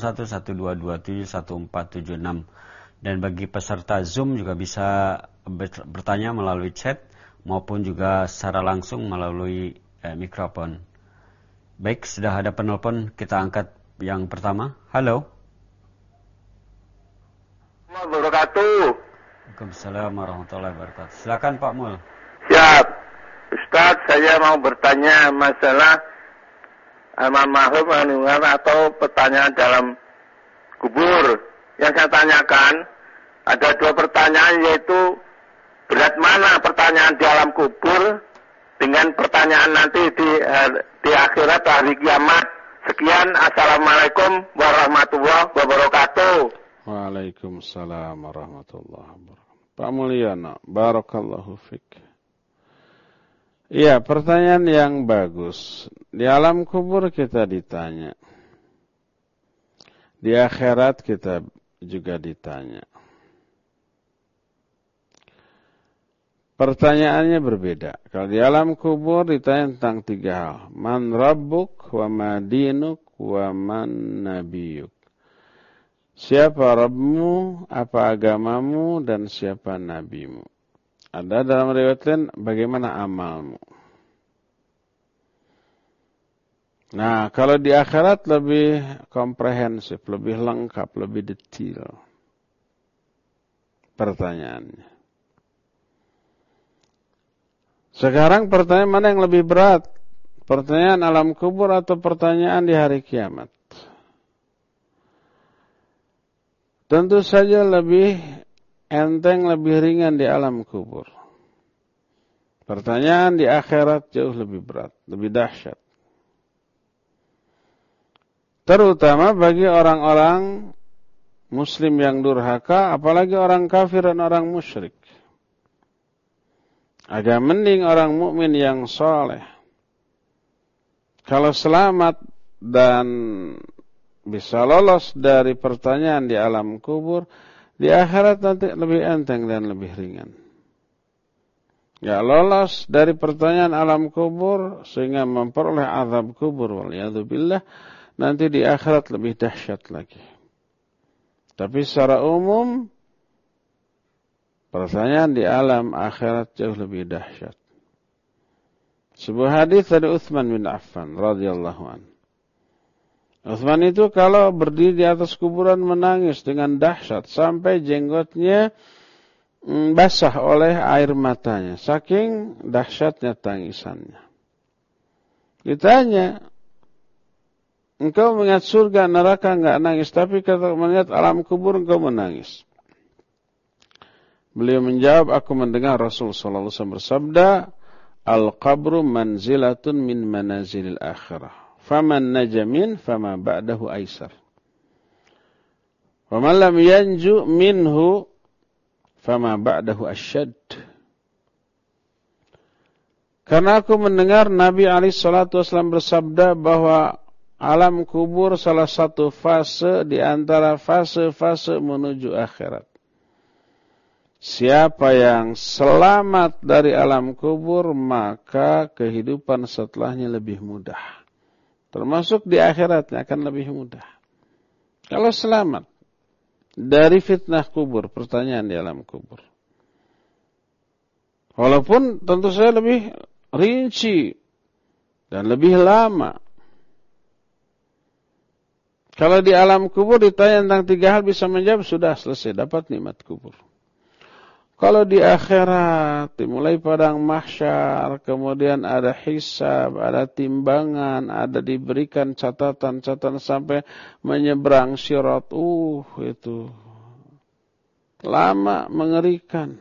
0811227146. Dan bagi peserta Zoom juga bisa bertanya melalui chat maupun juga secara langsung melalui mikrofon. Baik, sudah ada penelpon, kita angkat yang pertama. Halo. Wabarakatuh. Waalaikumsalam warahmatullahi wabarakatuh. Silakan Pak Mul. Siap. Ustaz, saya mau bertanya masalah almarhum atau pertanyaan dalam kubur. Yang saya tanyakan, ada dua pertanyaan, yaitu berat mana pertanyaan di alam kubur dengan pertanyaan nanti di akhirat hari kiamat. Sekian, assalamualaikum warahmatullahi wabarakatuh. Waalaikumsalam warahmatullahi wabarakatuh. Pak Mulyana, barakallahu fik. Iya, pertanyaan yang bagus. Di alam kubur kita ditanya. Di akhirat kita juga ditanya. Pertanyaannya berbeda. Kalau di alam kubur ditanya tentang tiga hal. Man rabbuk, wa ma dinuk, wa man nabiyuk. Siapa Rabbmu, apa agamamu, dan siapa nabimu. Ada dalam riwayat lain, bagaimana amalmu. Nah, kalau di akhirat lebih komprehensif, lebih lengkap, lebih detail pertanyaannya. Sekarang pertanyaan mana yang lebih berat? Pertanyaan alam kubur atau pertanyaan di hari kiamat? Tentu saja lebih enteng, lebih ringan di alam kubur. Pertanyaan di akhirat jauh lebih berat, lebih dahsyat. Terutama bagi orang-orang muslim yang durhaka, apalagi orang kafir dan orang musyrik. Agak mending orang mukmin yang soleh. Kalau selamat dan bisa lolos dari pertanyaan di alam kubur, di akhirat nanti lebih enteng dan lebih ringan. Ya, lolos dari pertanyaan alam kubur sehingga memperoleh azab kubur, waliyadzubillah, nanti di akhirat lebih dahsyat lagi. Tapi secara umum, pertanyaan di alam akhirat jauh lebih dahsyat. Sebuah hadis dari Utsman bin Affan radhiyallahu anhu. Utsman itu kalau berdiri di atas kuburan menangis dengan dahsyat sampai jenggotnya basah oleh air matanya, saking dahsyatnya tangisannya. Ditanya, engkau mengingat surga, neraka enggak nangis, tapi kalau mengingat alam kubur engkau menangis. Beliau menjawab, aku mendengar Rasul sallallahu alaihi wasallam bersabda, al-qabru manzilatun min manazilil akhirah. Faman najamin fama ba'dahu aisar. Wa man lam yanju minhu fama ba'dahu asyad. Karena aku mendengar Nabi alaihi salatu wasallam bersabda bahwa alam kubur salah satu fase di antara fase-fase menuju akhirat. Siapa yang selamat dari alam kubur, maka kehidupan setelahnya lebih mudah. Termasuk di akhiratnya akan lebih mudah. Kalau selamat dari fitnah kubur, pertanyaan di alam kubur. Walaupun tentu saja lebih rinci dan lebih lama. Kalau di alam kubur ditanya tentang 3 hal bisa menjawab, sudah selesai, dapat nikmat kubur. Kalau di akhirat, dimulai padang mahsyar, kemudian ada hisab, ada timbangan, ada diberikan catatan-catatan sampai menyeberang sirat. Itu lama, mengerikan.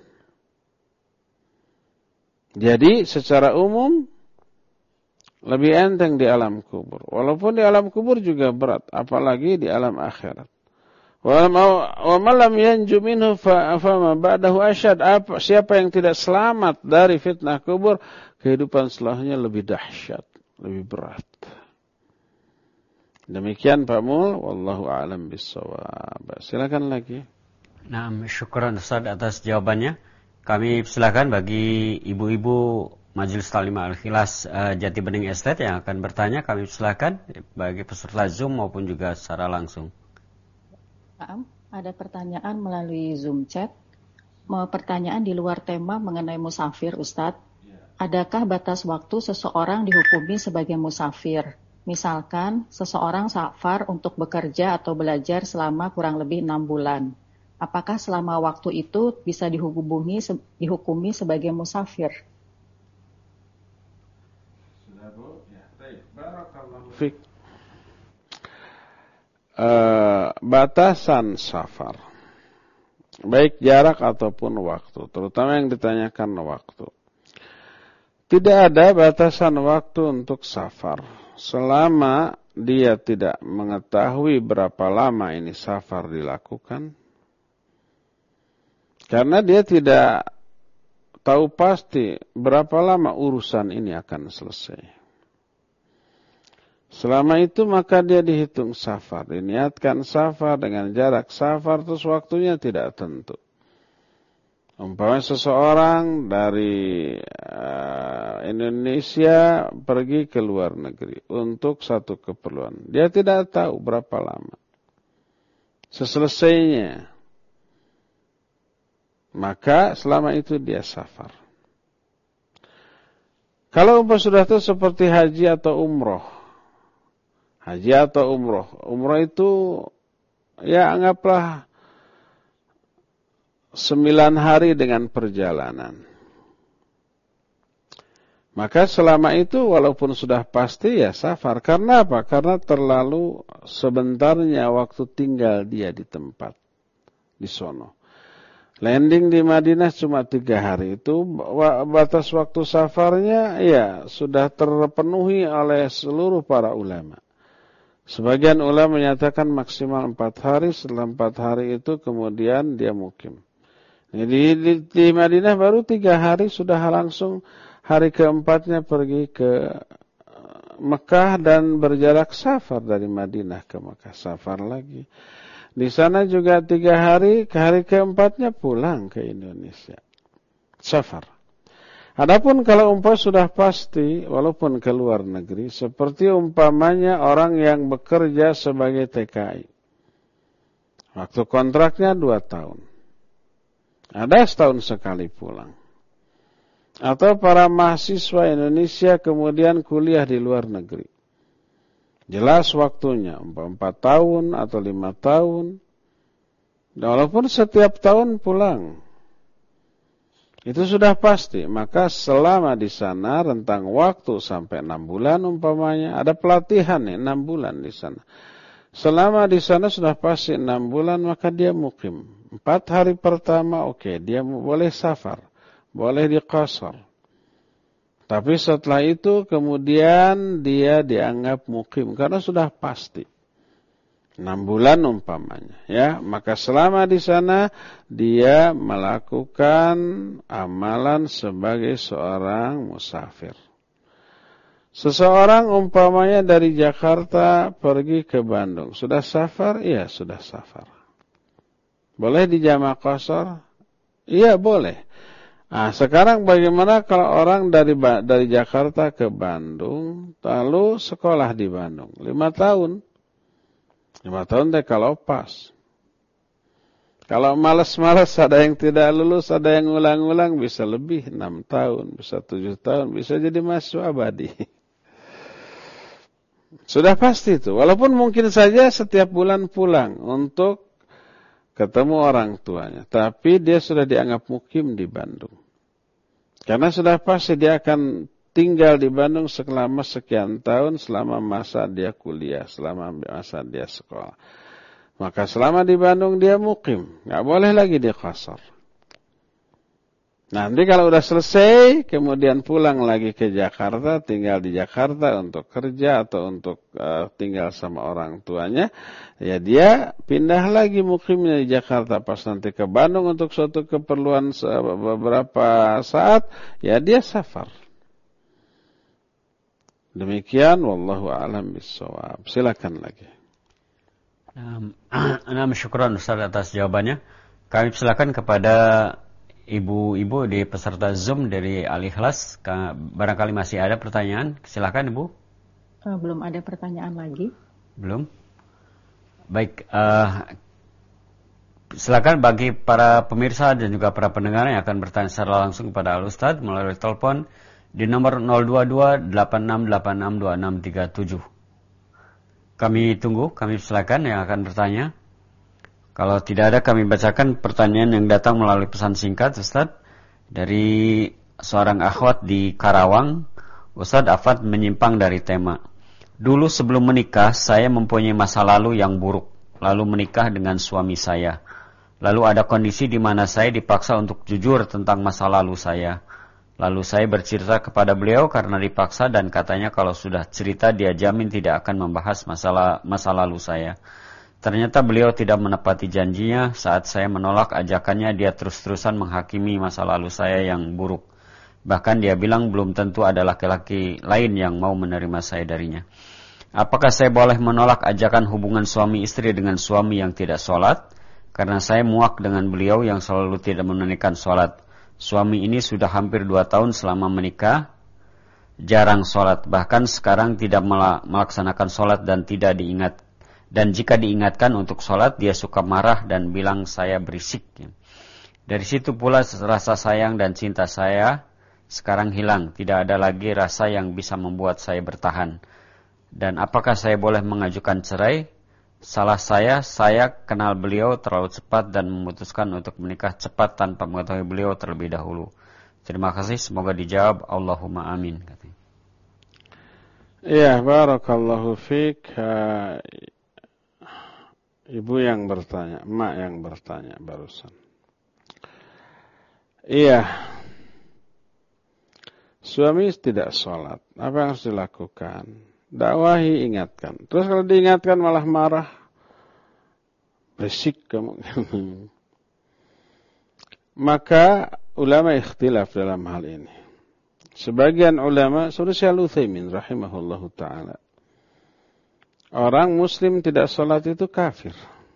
Jadi secara umum lebih enteng di alam kubur. Walaupun di alam kubur juga berat, apalagi di alam akhirat. Wa man lam yanju minhu fa ma ba'dahu asyad. Siapa yang tidak selamat dari fitnah kubur, kehidupan setelahnya lebih dahsyat, lebih berat. Demikian Pak Mul, wallahu a'lam bissawab. Silakan lagi. Nah, syukran Ustaz atas jawabannya. Kami silakan bagi ibu-ibu Majelis Taklim Al-Ikhlas Jati Bening Estate yang akan bertanya, kami silakan bagi peserta Zoom maupun juga secara langsung. Ada pertanyaan melalui Zoom chat. Pertanyaan di luar tema mengenai musafir, Ustadz. Adakah batas waktu seseorang dihukumi sebagai musafir? Misalkan seseorang safar untuk bekerja atau belajar selama kurang lebih 6 bulan. Apakah selama waktu itu bisa dihukumi sebagai musafir? Sudah, Bu? Ya, baik. Barakallahu fiik. Batasan safar, baik jarak ataupun waktu, terutama yang ditanyakan waktu. Tidak ada batasan waktu untuk safar, selama dia tidak mengetahui berapa lama ini safar dilakukan, karena dia tidak tahu pasti berapa lama urusan ini akan selesai. Selama itu maka dia dihitung safar, diniatkan safar dengan jarak safar, terus waktunya tidak tentu. Umpamanya seseorang dari Indonesia pergi ke luar negeri untuk satu keperluan. Dia tidak tahu berapa lama. Seselesainya, maka selama itu dia safar. Kalau umpamanya sudah itu seperti haji atau umroh. Haji atau umroh. Umroh itu ya anggaplah 9 hari dengan perjalanan. Maka selama itu walaupun sudah pasti ya safar. Karena apa? Karena terlalu sebentarnya waktu tinggal dia di tempat. Di sono. Landing di Madinah cuma 3 hari. Itu batas waktu safarnya ya sudah terpenuhi oleh seluruh para ulama. Sebagian ulama menyatakan maksimal 4 hari, setelah 4 hari itu kemudian dia mukim. Jadi di Madinah baru 3 hari sudah langsung hari keempatnya pergi ke Mekah dan berjarak safar dari Madinah ke Mekah, safar lagi. Di sana juga 3 hari, ke hari keempatnya pulang ke Indonesia, safar. Adapun kalau sudah pasti, walaupun ke luar negeri, seperti umpamanya orang yang bekerja sebagai TKI. Waktu kontraknya 2 tahun. Ada setahun sekali pulang. Atau para mahasiswa Indonesia kemudian kuliah di luar negeri. Jelas waktunya, 4 tahun atau 5 tahun. Dan walaupun setiap tahun pulang. Itu sudah pasti. Maka selama di sana rentang waktu sampai 6 bulan umpamanya, ada pelatihan nih 6 bulan di sana. Selama di sana sudah pasti 6 bulan, maka dia mukim. 4 hari pertama oke, dia boleh safar, boleh diqasar. Tapi setelah itu kemudian dia dianggap mukim karena sudah pasti 6 bulan umpamanya, ya. Maka selama di sana dia melakukan amalan sebagai seorang musafir. Seseorang umpamanya dari Jakarta pergi ke Bandung, sudah safar? Iya, sudah safar. Boleh dijamak qasar? Iya, boleh. Nah, sekarang bagaimana kalau orang dari Jakarta ke Bandung, lalu sekolah di Bandung 5 tahun? 5 tahun deh kalau pas. Kalau malas-malas, ada yang tidak lulus, ada yang ulang-ulang, bisa lebih 6 tahun, bisa 7 tahun, bisa jadi mahasiswa abadi. Sudah pasti itu. Walaupun mungkin saja setiap bulan pulang untuk ketemu orang tuanya. Tapi dia sudah dianggap mukim di Bandung. Karena sudah pasti dia akan tinggal di Bandung selama sekian tahun, selama masa dia kuliah, selama masa dia sekolah. Maka selama di Bandung dia mukim. Nggak boleh lagi dia qasar. Nanti kalau udah selesai, kemudian pulang lagi ke Jakarta, tinggal di Jakarta untuk kerja atau untuk tinggal sama orang tuanya, ya dia pindah lagi mukimnya di Jakarta. Pas nanti ke Bandung untuk suatu keperluan beberapa saat, ya dia safar. Demikian, wallahu a'lam bishawab. Silakan lagi. Syukran Ustaz atas jawabannya. Kami silakan kepada ibu-ibu di peserta Zoom dari Al-Ikhlas. Barangkali masih ada pertanyaan. Silakan Ibu. Belum ada pertanyaan lagi. Belum. Baik. Silakan bagi para pemirsa dan juga para pendengar yang akan bertanya secara langsung kepada Al-Ustaz melalui telepon di nomor 022-8686-2637. Kami tunggu. Kami silakan yang akan bertanya. Kalau tidak ada, kami bacakan pertanyaan yang datang melalui pesan singkat, Ustaz. Dari seorang akhwat di Karawang. Ustaz, akhwat menyimpang dari tema. Dulu sebelum menikah, saya mempunyai masa lalu yang buruk. Lalu menikah dengan suami saya. Lalu ada kondisi di mana saya dipaksa untuk jujur tentang masa lalu saya. Lalu saya bercerita kepada beliau karena dipaksa dan katanya kalau sudah cerita dia jamin tidak akan membahas masa lalu saya. Ternyata beliau tidak menepati janjinya. Saat saya menolak ajakannya, dia terus-terusan menghakimi masa lalu saya yang buruk. Bahkan dia bilang belum tentu ada laki-laki lain yang mau menerima saya darinya. Apakah saya boleh menolak ajakan hubungan suami istri dengan suami yang tidak sholat? Karena saya muak dengan beliau yang selalu tidak menunaikan sholat. Suami ini sudah hampir 2 tahun selama menikah, jarang sholat. Bahkan sekarang tidak melaksanakan sholat dan tidak diingat. Dan jika diingatkan untuk sholat, dia suka marah dan bilang saya berisik. Dari situ pula rasa sayang dan cinta saya sekarang hilang. Tidak ada lagi rasa yang bisa membuat saya bertahan. Dan apakah saya boleh mengajukan cerai? Salah saya kenal beliau terlalu cepat dan memutuskan untuk menikah cepat tanpa mengetahui beliau terlebih dahulu. Terima kasih, semoga dijawab. Allahumma amin. Ya, barakallahu fiik. Ibu yang bertanya, emak yang bertanya barusan. Iya. Suami tidak sholat. Apa yang harus dilakukan? Dakwahi, ingatkan. Terus kalau diingatkan malah marah. Berisik kamu. Maka ulama ikhtilaf dalam hal ini. Sebagian ulama, seperti Syekh Al-Utsaimin rahimahullahu ta'ala. Orang muslim tidak sholat itu kafir.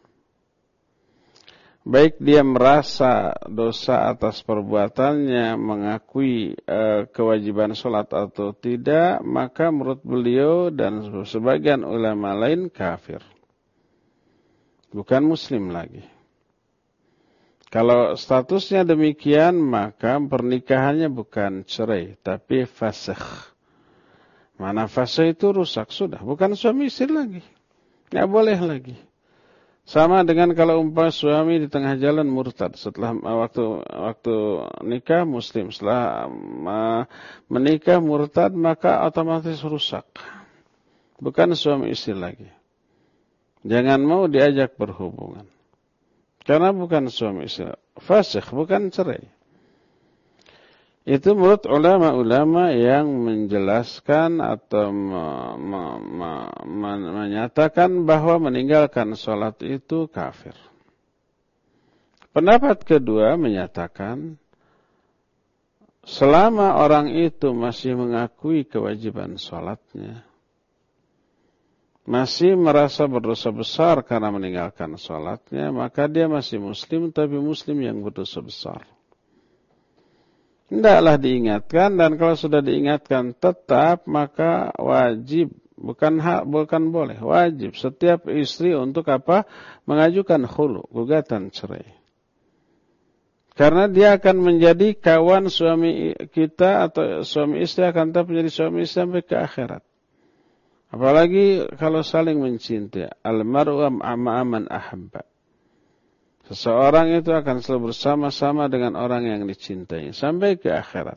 Baik dia merasa dosa atas perbuatannya, mengakui kewajiban sholat atau tidak, maka menurut beliau dan sebagian ulama lain kafir. Bukan muslim lagi. Kalau statusnya demikian, maka pernikahannya bukan cerai, tapi fasakh. Mana fase itu rusak sudah, bukan suami istri lagi, nggak boleh lagi. Sama dengan kalau umpama suami di tengah jalan murtad setelah waktu nikah muslim, setelah menikah murtad, maka otomatis rusak. Bukan suami istri lagi. Jangan mau diajak berhubungan. Karena bukan suami istri. Fasik, bukan cerai. Itu menurut ulama-ulama yang menjelaskan atau menyatakan bahwa meninggalkan sholat itu kafir. Pendapat kedua menyatakan selama orang itu masih mengakui kewajiban sholatnya, masih merasa berdosa besar karena meninggalkan sholatnya, maka dia masih muslim, tapi muslim yang berdosa besar. Hendaklah diingatkan, dan kalau sudah diingatkan tetap, maka wajib, bukan boleh, wajib setiap istri untuk apa? Mengajukan khulu, gugatan cerai. Karena dia akan menjadi kawan suami kita, atau suami istri akan tetap menjadi suami istri sampai ke akhirat. Apalagi kalau saling mencintai. Al-mar'u ma'aman ahabba. Seseorang itu akan selalu bersama-sama dengan orang yang dicintai sampai ke akhirat.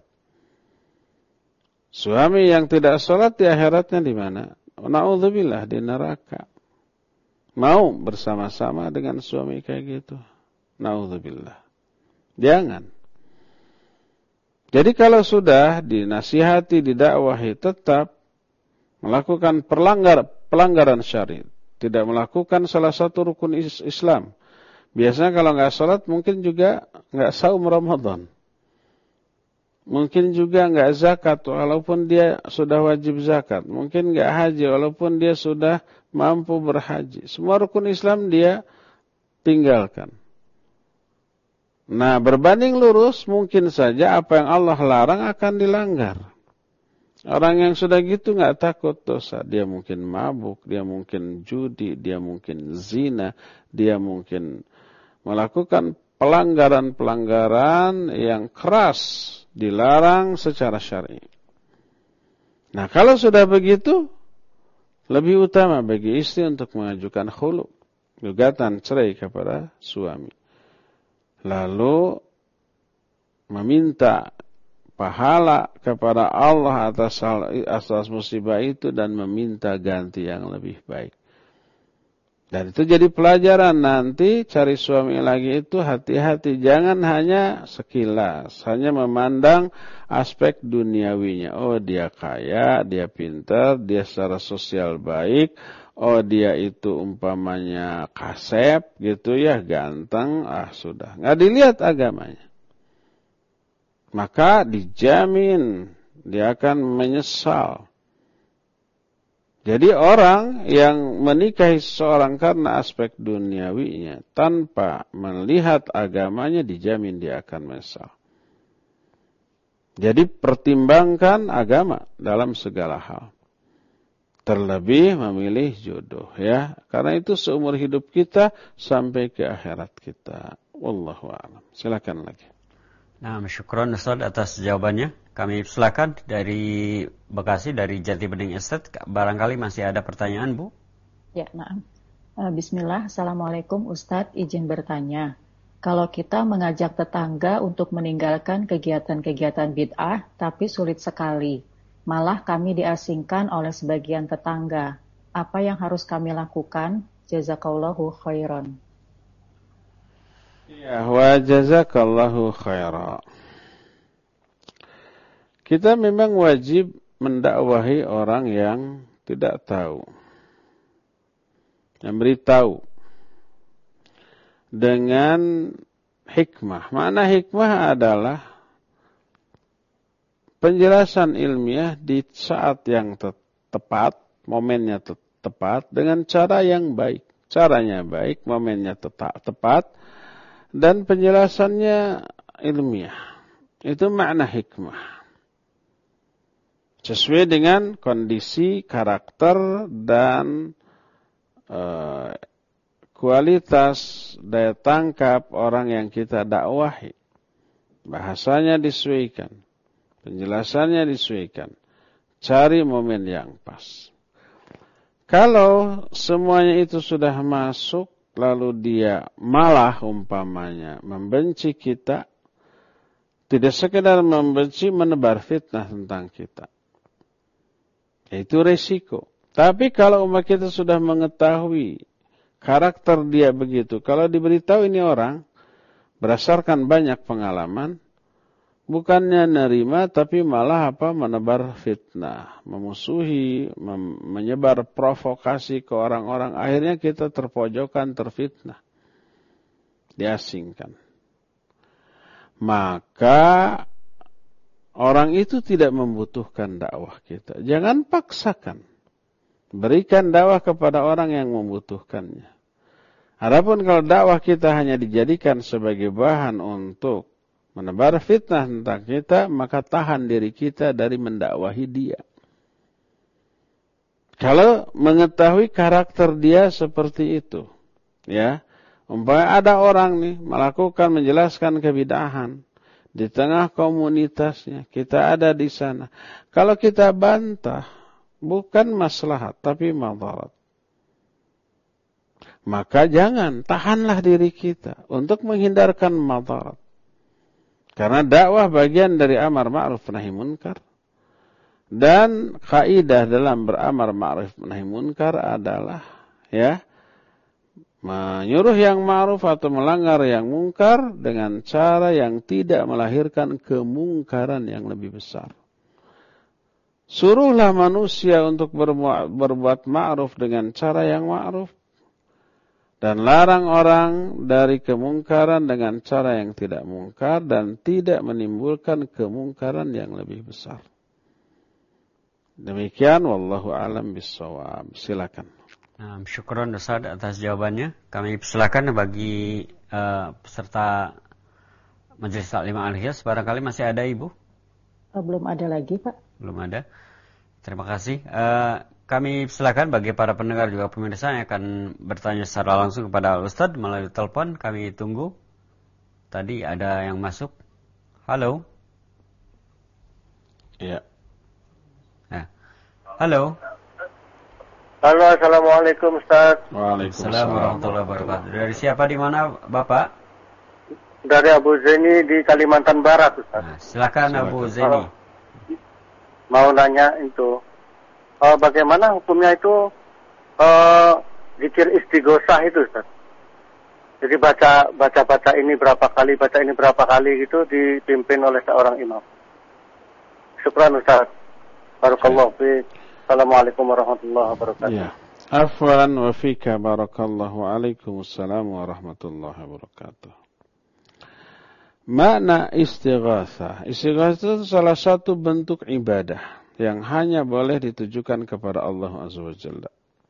Suami yang tidak sholat di akhiratnya di mana? Na'udzubillah, di neraka. Mau bersama-sama dengan suami kayak gitu? Na'udzubillah. Jangan. Jadi kalau sudah dinasihati, didakwahi, tetap melakukan pelanggaran syariat, tidak melakukan salah satu rukun Islam. Biasanya kalau nggak sholat mungkin juga nggak saum Ramadan. Mungkin juga nggak zakat walaupun dia sudah wajib zakat. Mungkin nggak haji walaupun dia sudah mampu berhaji. Semua rukun Islam dia tinggalkan. Nah, berbanding lurus mungkin saja apa yang Allah larang akan dilanggar. Orang yang sudah gitu nggak takut dosa. Dia mungkin mabuk, dia mungkin judi, dia mungkin zina, dia mungkin melakukan pelanggaran-pelanggaran yang keras, dilarang secara syar'i. Nah, kalau sudah begitu, lebih utama bagi istri untuk mengajukan khulu, gugatan cerai kepada suami. Lalu meminta pahala kepada Allah atas musibah itu dan meminta ganti yang lebih baik. Dan itu jadi pelajaran nanti cari suami lagi itu hati-hati. Jangan hanya sekilas, hanya memandang aspek duniawinya. Oh, dia kaya, dia pintar, dia secara sosial baik. Oh, dia itu umpamanya kasep gitu ya, ganteng. Ah, sudah. Nggak dilihat agamanya. Maka dijamin dia akan menyesal. Jadi orang yang menikahi seseorang karena aspek duniawinya tanpa melihat agamanya dijamin dia akan menyesal. Jadi pertimbangkan agama dalam segala hal. Terlebih memilih jodoh ya. Karena itu seumur hidup kita sampai ke akhirat kita. Wallahu a'lam. Silakan lagi. Nah, syukron Ustaz atas jawabannya. Kami silakan dari Bekasi, dari Jati Bening Estate. Barangkali masih ada pertanyaan, Bu? Ya, nah. Bismillah, Assalamualaikum Ustadz, izin bertanya. Kalau kita mengajak tetangga untuk meninggalkan kegiatan-kegiatan bid'ah, tapi sulit sekali. Malah kami diasingkan oleh sebagian tetangga. Apa yang harus kami lakukan? Jazakallahu khairan. Ya, wa jazakallahu khairan. Kita memang wajib mendakwahi orang yang tidak tahu. Yang beritahu. Dengan hikmah. Makna hikmah adalah penjelasan ilmiah di saat yang tepat, momennya tepat, dengan cara yang baik. Caranya baik, momennya tepat, dan penjelasannya ilmiah. Itu makna hikmah. Sesuai dengan kondisi, karakter, dan kualitas daya tangkap orang yang kita dakwahi. Bahasanya disesuaikan. Penjelasannya disesuaikan. Cari momen yang pas. Kalau semuanya itu sudah masuk lalu dia malah umpamanya membenci kita, tidak sekedar membenci, menebar fitnah tentang kita. Itu resiko. Tapi kalau umat kita sudah mengetahui karakter dia begitu, kalau diberitahu ini orang, berdasarkan banyak pengalaman, bukannya nerima, tapi malah menebar fitnah, memusuhi, menyebar provokasi ke orang-orang. Akhirnya kita terpojokkan, terfitnah, diasingkan. Maka orang itu tidak membutuhkan dakwah kita. Jangan paksakan. Berikan dakwah kepada orang yang membutuhkannya. Adapun kalau dakwah kita hanya dijadikan sebagai bahan untuk menebar fitnah tentang kita, maka tahan diri kita dari mendakwahi dia. Kalau mengetahui karakter dia seperti itu, ya, umpamanya ada orang nih melakukan, menjelaskan kebid'ahan di tengah komunitasnya, kita ada di sana. Kalau kita bantah, bukan maslahat, tapi madarat. Maka jangan, tahanlah diri kita untuk menghindarkan madarat. Karena dakwah bagian dari amar ma'ruf nahi munkar. Dan kaidah dalam beramar ma'ruf nahi munkar adalah, ya, menyuruh yang ma'ruf atau melanggar yang munkar dengan cara yang tidak melahirkan kemungkaran yang lebih besar. Suruhlah manusia untuk berbuat ma'ruf dengan cara yang ma'ruf. Dan larang orang dari kemungkaran dengan cara yang tidak mungkar dan tidak menimbulkan kemungkaran yang lebih besar. Demikian, wallahu a'lam bissawab. Silakan. Syukron Ustaz atas jawabannya. Kami silakan bagi peserta Majelis Taklim Al-Hijaz, barangkali masih ada Ibu? Belum ada lagi, Pak. Belum ada. Terima kasih. Kami silakan bagi para pendengar juga pemirsa yang akan bertanya secara langsung kepada Al-Ustaz melalui telepon. Kami tunggu. Tadi ada yang masuk. Halo. Ya. Halo. Halo, assalamualaikum Ustaz. Waalaikumsalam warahmatullahi wabarakatuh. Dari siapa, di mana Bapak? Dari Abu Zaini di Kalimantan Barat, Ustaz. Nah, silakan Abu Zaini. Mau nanya itu, bagaimana hukumnya itu zikir istighosah itu, Ustaz? Jadi baca ini berapa kali gitu dipimpin oleh seorang imam. Syukran Ustaz. Barakallahu fiik. Assalamualaikum warahmatullahi wabarakatuh. Ya. Afwan wa fika barakallahu. Waalaikumsalam warahmatullahi wabarakatuh. Makna istighatsah. Istighatsah itu salah satu bentuk ibadah yang hanya boleh ditujukan kepada Allah Azza wa Jalla.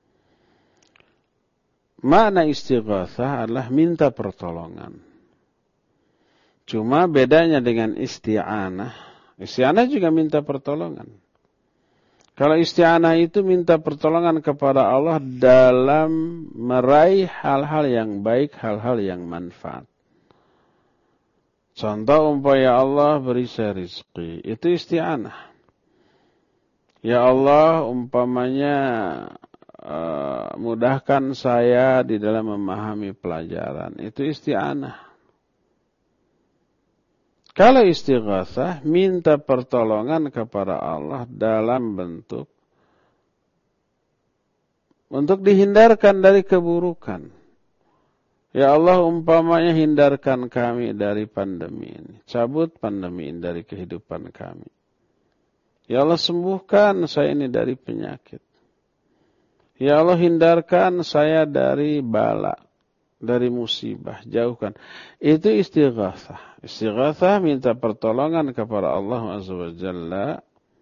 Makna istighatsah adalah minta pertolongan. Cuma bedanya dengan isti'anah. Isti'anah juga minta pertolongan. Kalau isti'anah itu minta pertolongan kepada Allah dalam meraih hal-hal yang baik, hal-hal yang manfaat. Contoh umpamanya Allah beri saya rizki, itu isti'anah. Ya Allah, umpamanya mudahkan saya di dalam memahami pelajaran, itu isti'anah. Kalau istighatsah, minta pertolongan kepada Allah dalam bentuk untuk dihindarkan dari keburukan. Ya Allah, umpamanya hindarkan kami dari pandemi ini. Cabut pandemi ini dari kehidupan kami. Ya Allah, sembuhkan saya ini dari penyakit. Ya Allah, hindarkan saya dari bala, dari musibah, jauhkan. Itu istighatsah. Istighatsah minta pertolongan kepada Allah Azza wa Jalla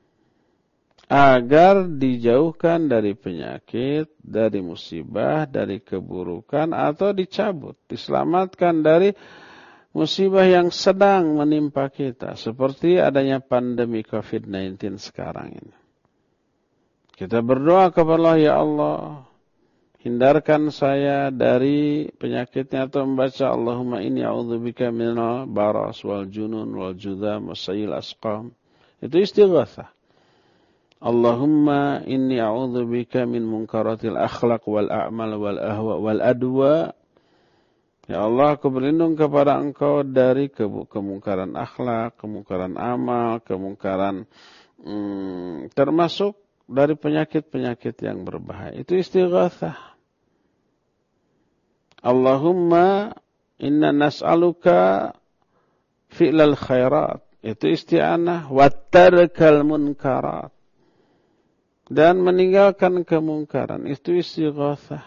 agar dijauhkan dari penyakit, dari musibah, dari keburukan, atau dicabut, diselamatkan dari musibah yang sedang menimpa kita, seperti adanya pandemi COVID-19 sekarang ini. Kita berdoa kepada Allah, ya Allah, hindarkan saya dari penyakitnya, atau membaca Allahumma inni a'udzubika minal baras wal junun wal judham wasail asqam. Itu istighatsah. Allahumma inni a'udzubika min munkaratil akhlaq wal a'mal wal ahwa wal adwa Ya Allah, aku berlindung kepada Engkau dari kemungkaran akhlak, kemungkaran amal, kemungkaran termasuk dari penyakit-penyakit yang berbahaya. Itu istighatsah. Allahumma inna nas'aluka fi'lal khairat. Itu isti'anah. Wattarkal munkarat. Dan meninggalkan kemungkaran. Itu istighatsah.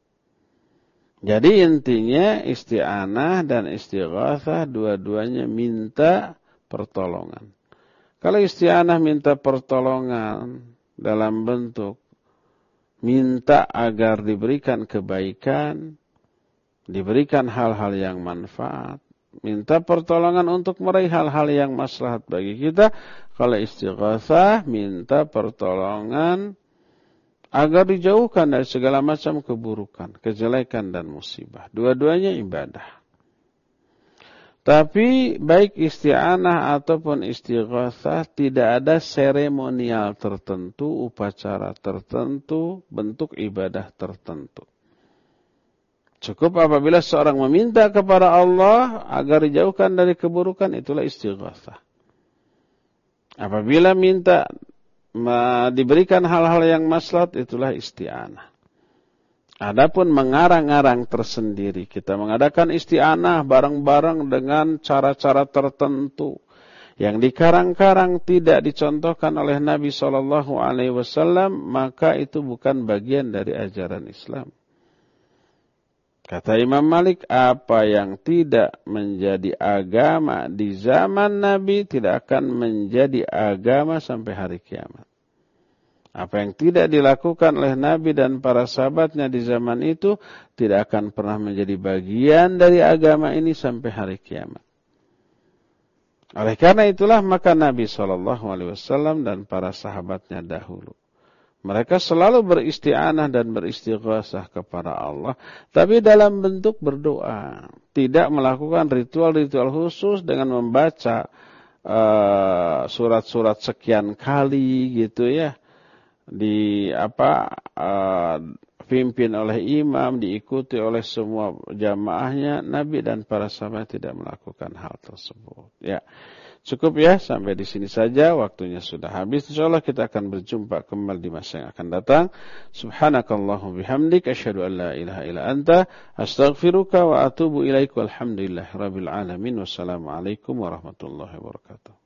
Jadi intinya isti'anah dan istighatsah dua-duanya minta pertolongan. Kalau isti'anah minta pertolongan dalam bentuk minta agar diberikan kebaikan, diberikan hal-hal yang manfaat, minta pertolongan untuk meraih hal-hal yang maslahat bagi kita. Kalau istighatsah minta pertolongan agar dijauhkan dari segala macam keburukan, kejelekan dan musibah. Dua-duanya ibadah. Tapi baik isti'anah ataupun istighatsah tidak ada seremonial tertentu, upacara tertentu, bentuk ibadah tertentu. Cukup apabila seorang meminta kepada Allah agar dijauhkan dari keburukan, itulah istighatsah. Apabila minta diberikan hal-hal yang maslahat, itulah isti'anah. Adapun mengarang-arang tersendiri, kita mengadakan isti'anah bareng-bareng dengan cara-cara tertentu yang dikarang-karang tidak dicontohkan oleh Nabi SAW, maka itu bukan bagian dari ajaran Islam. Kata Imam Malik, apa yang tidak menjadi agama di zaman Nabi tidak akan menjadi agama sampai hari kiamat. Apa yang tidak dilakukan oleh Nabi dan para sahabatnya di zaman itu tidak akan pernah menjadi bagian dari agama ini sampai hari kiamat. Oleh karena itulah maka Nabi SAW dan para sahabatnya dahulu, mereka selalu beristi'anah dan beristighatsah kepada Allah, tapi dalam bentuk berdoa. Tidak melakukan ritual-ritual khusus dengan membaca surat-surat sekian kali gitu ya. Pimpin oleh imam, diikuti oleh semua jamaahnya. Nabi dan para sahabat tidak melakukan hal tersebut. Ya. Cukup ya, sampai di sini saja, waktunya sudah habis. Insyaallah kita akan berjumpa kembali di masa yang akan datang. Subhanakallahumma bihamdik asyhadu an la ilaha illa anta astaghfiruka wa atubu ilaik. Walhamdulillahirabbil alamin. Wassalamualaikum warahmatullahi wabarakatuh.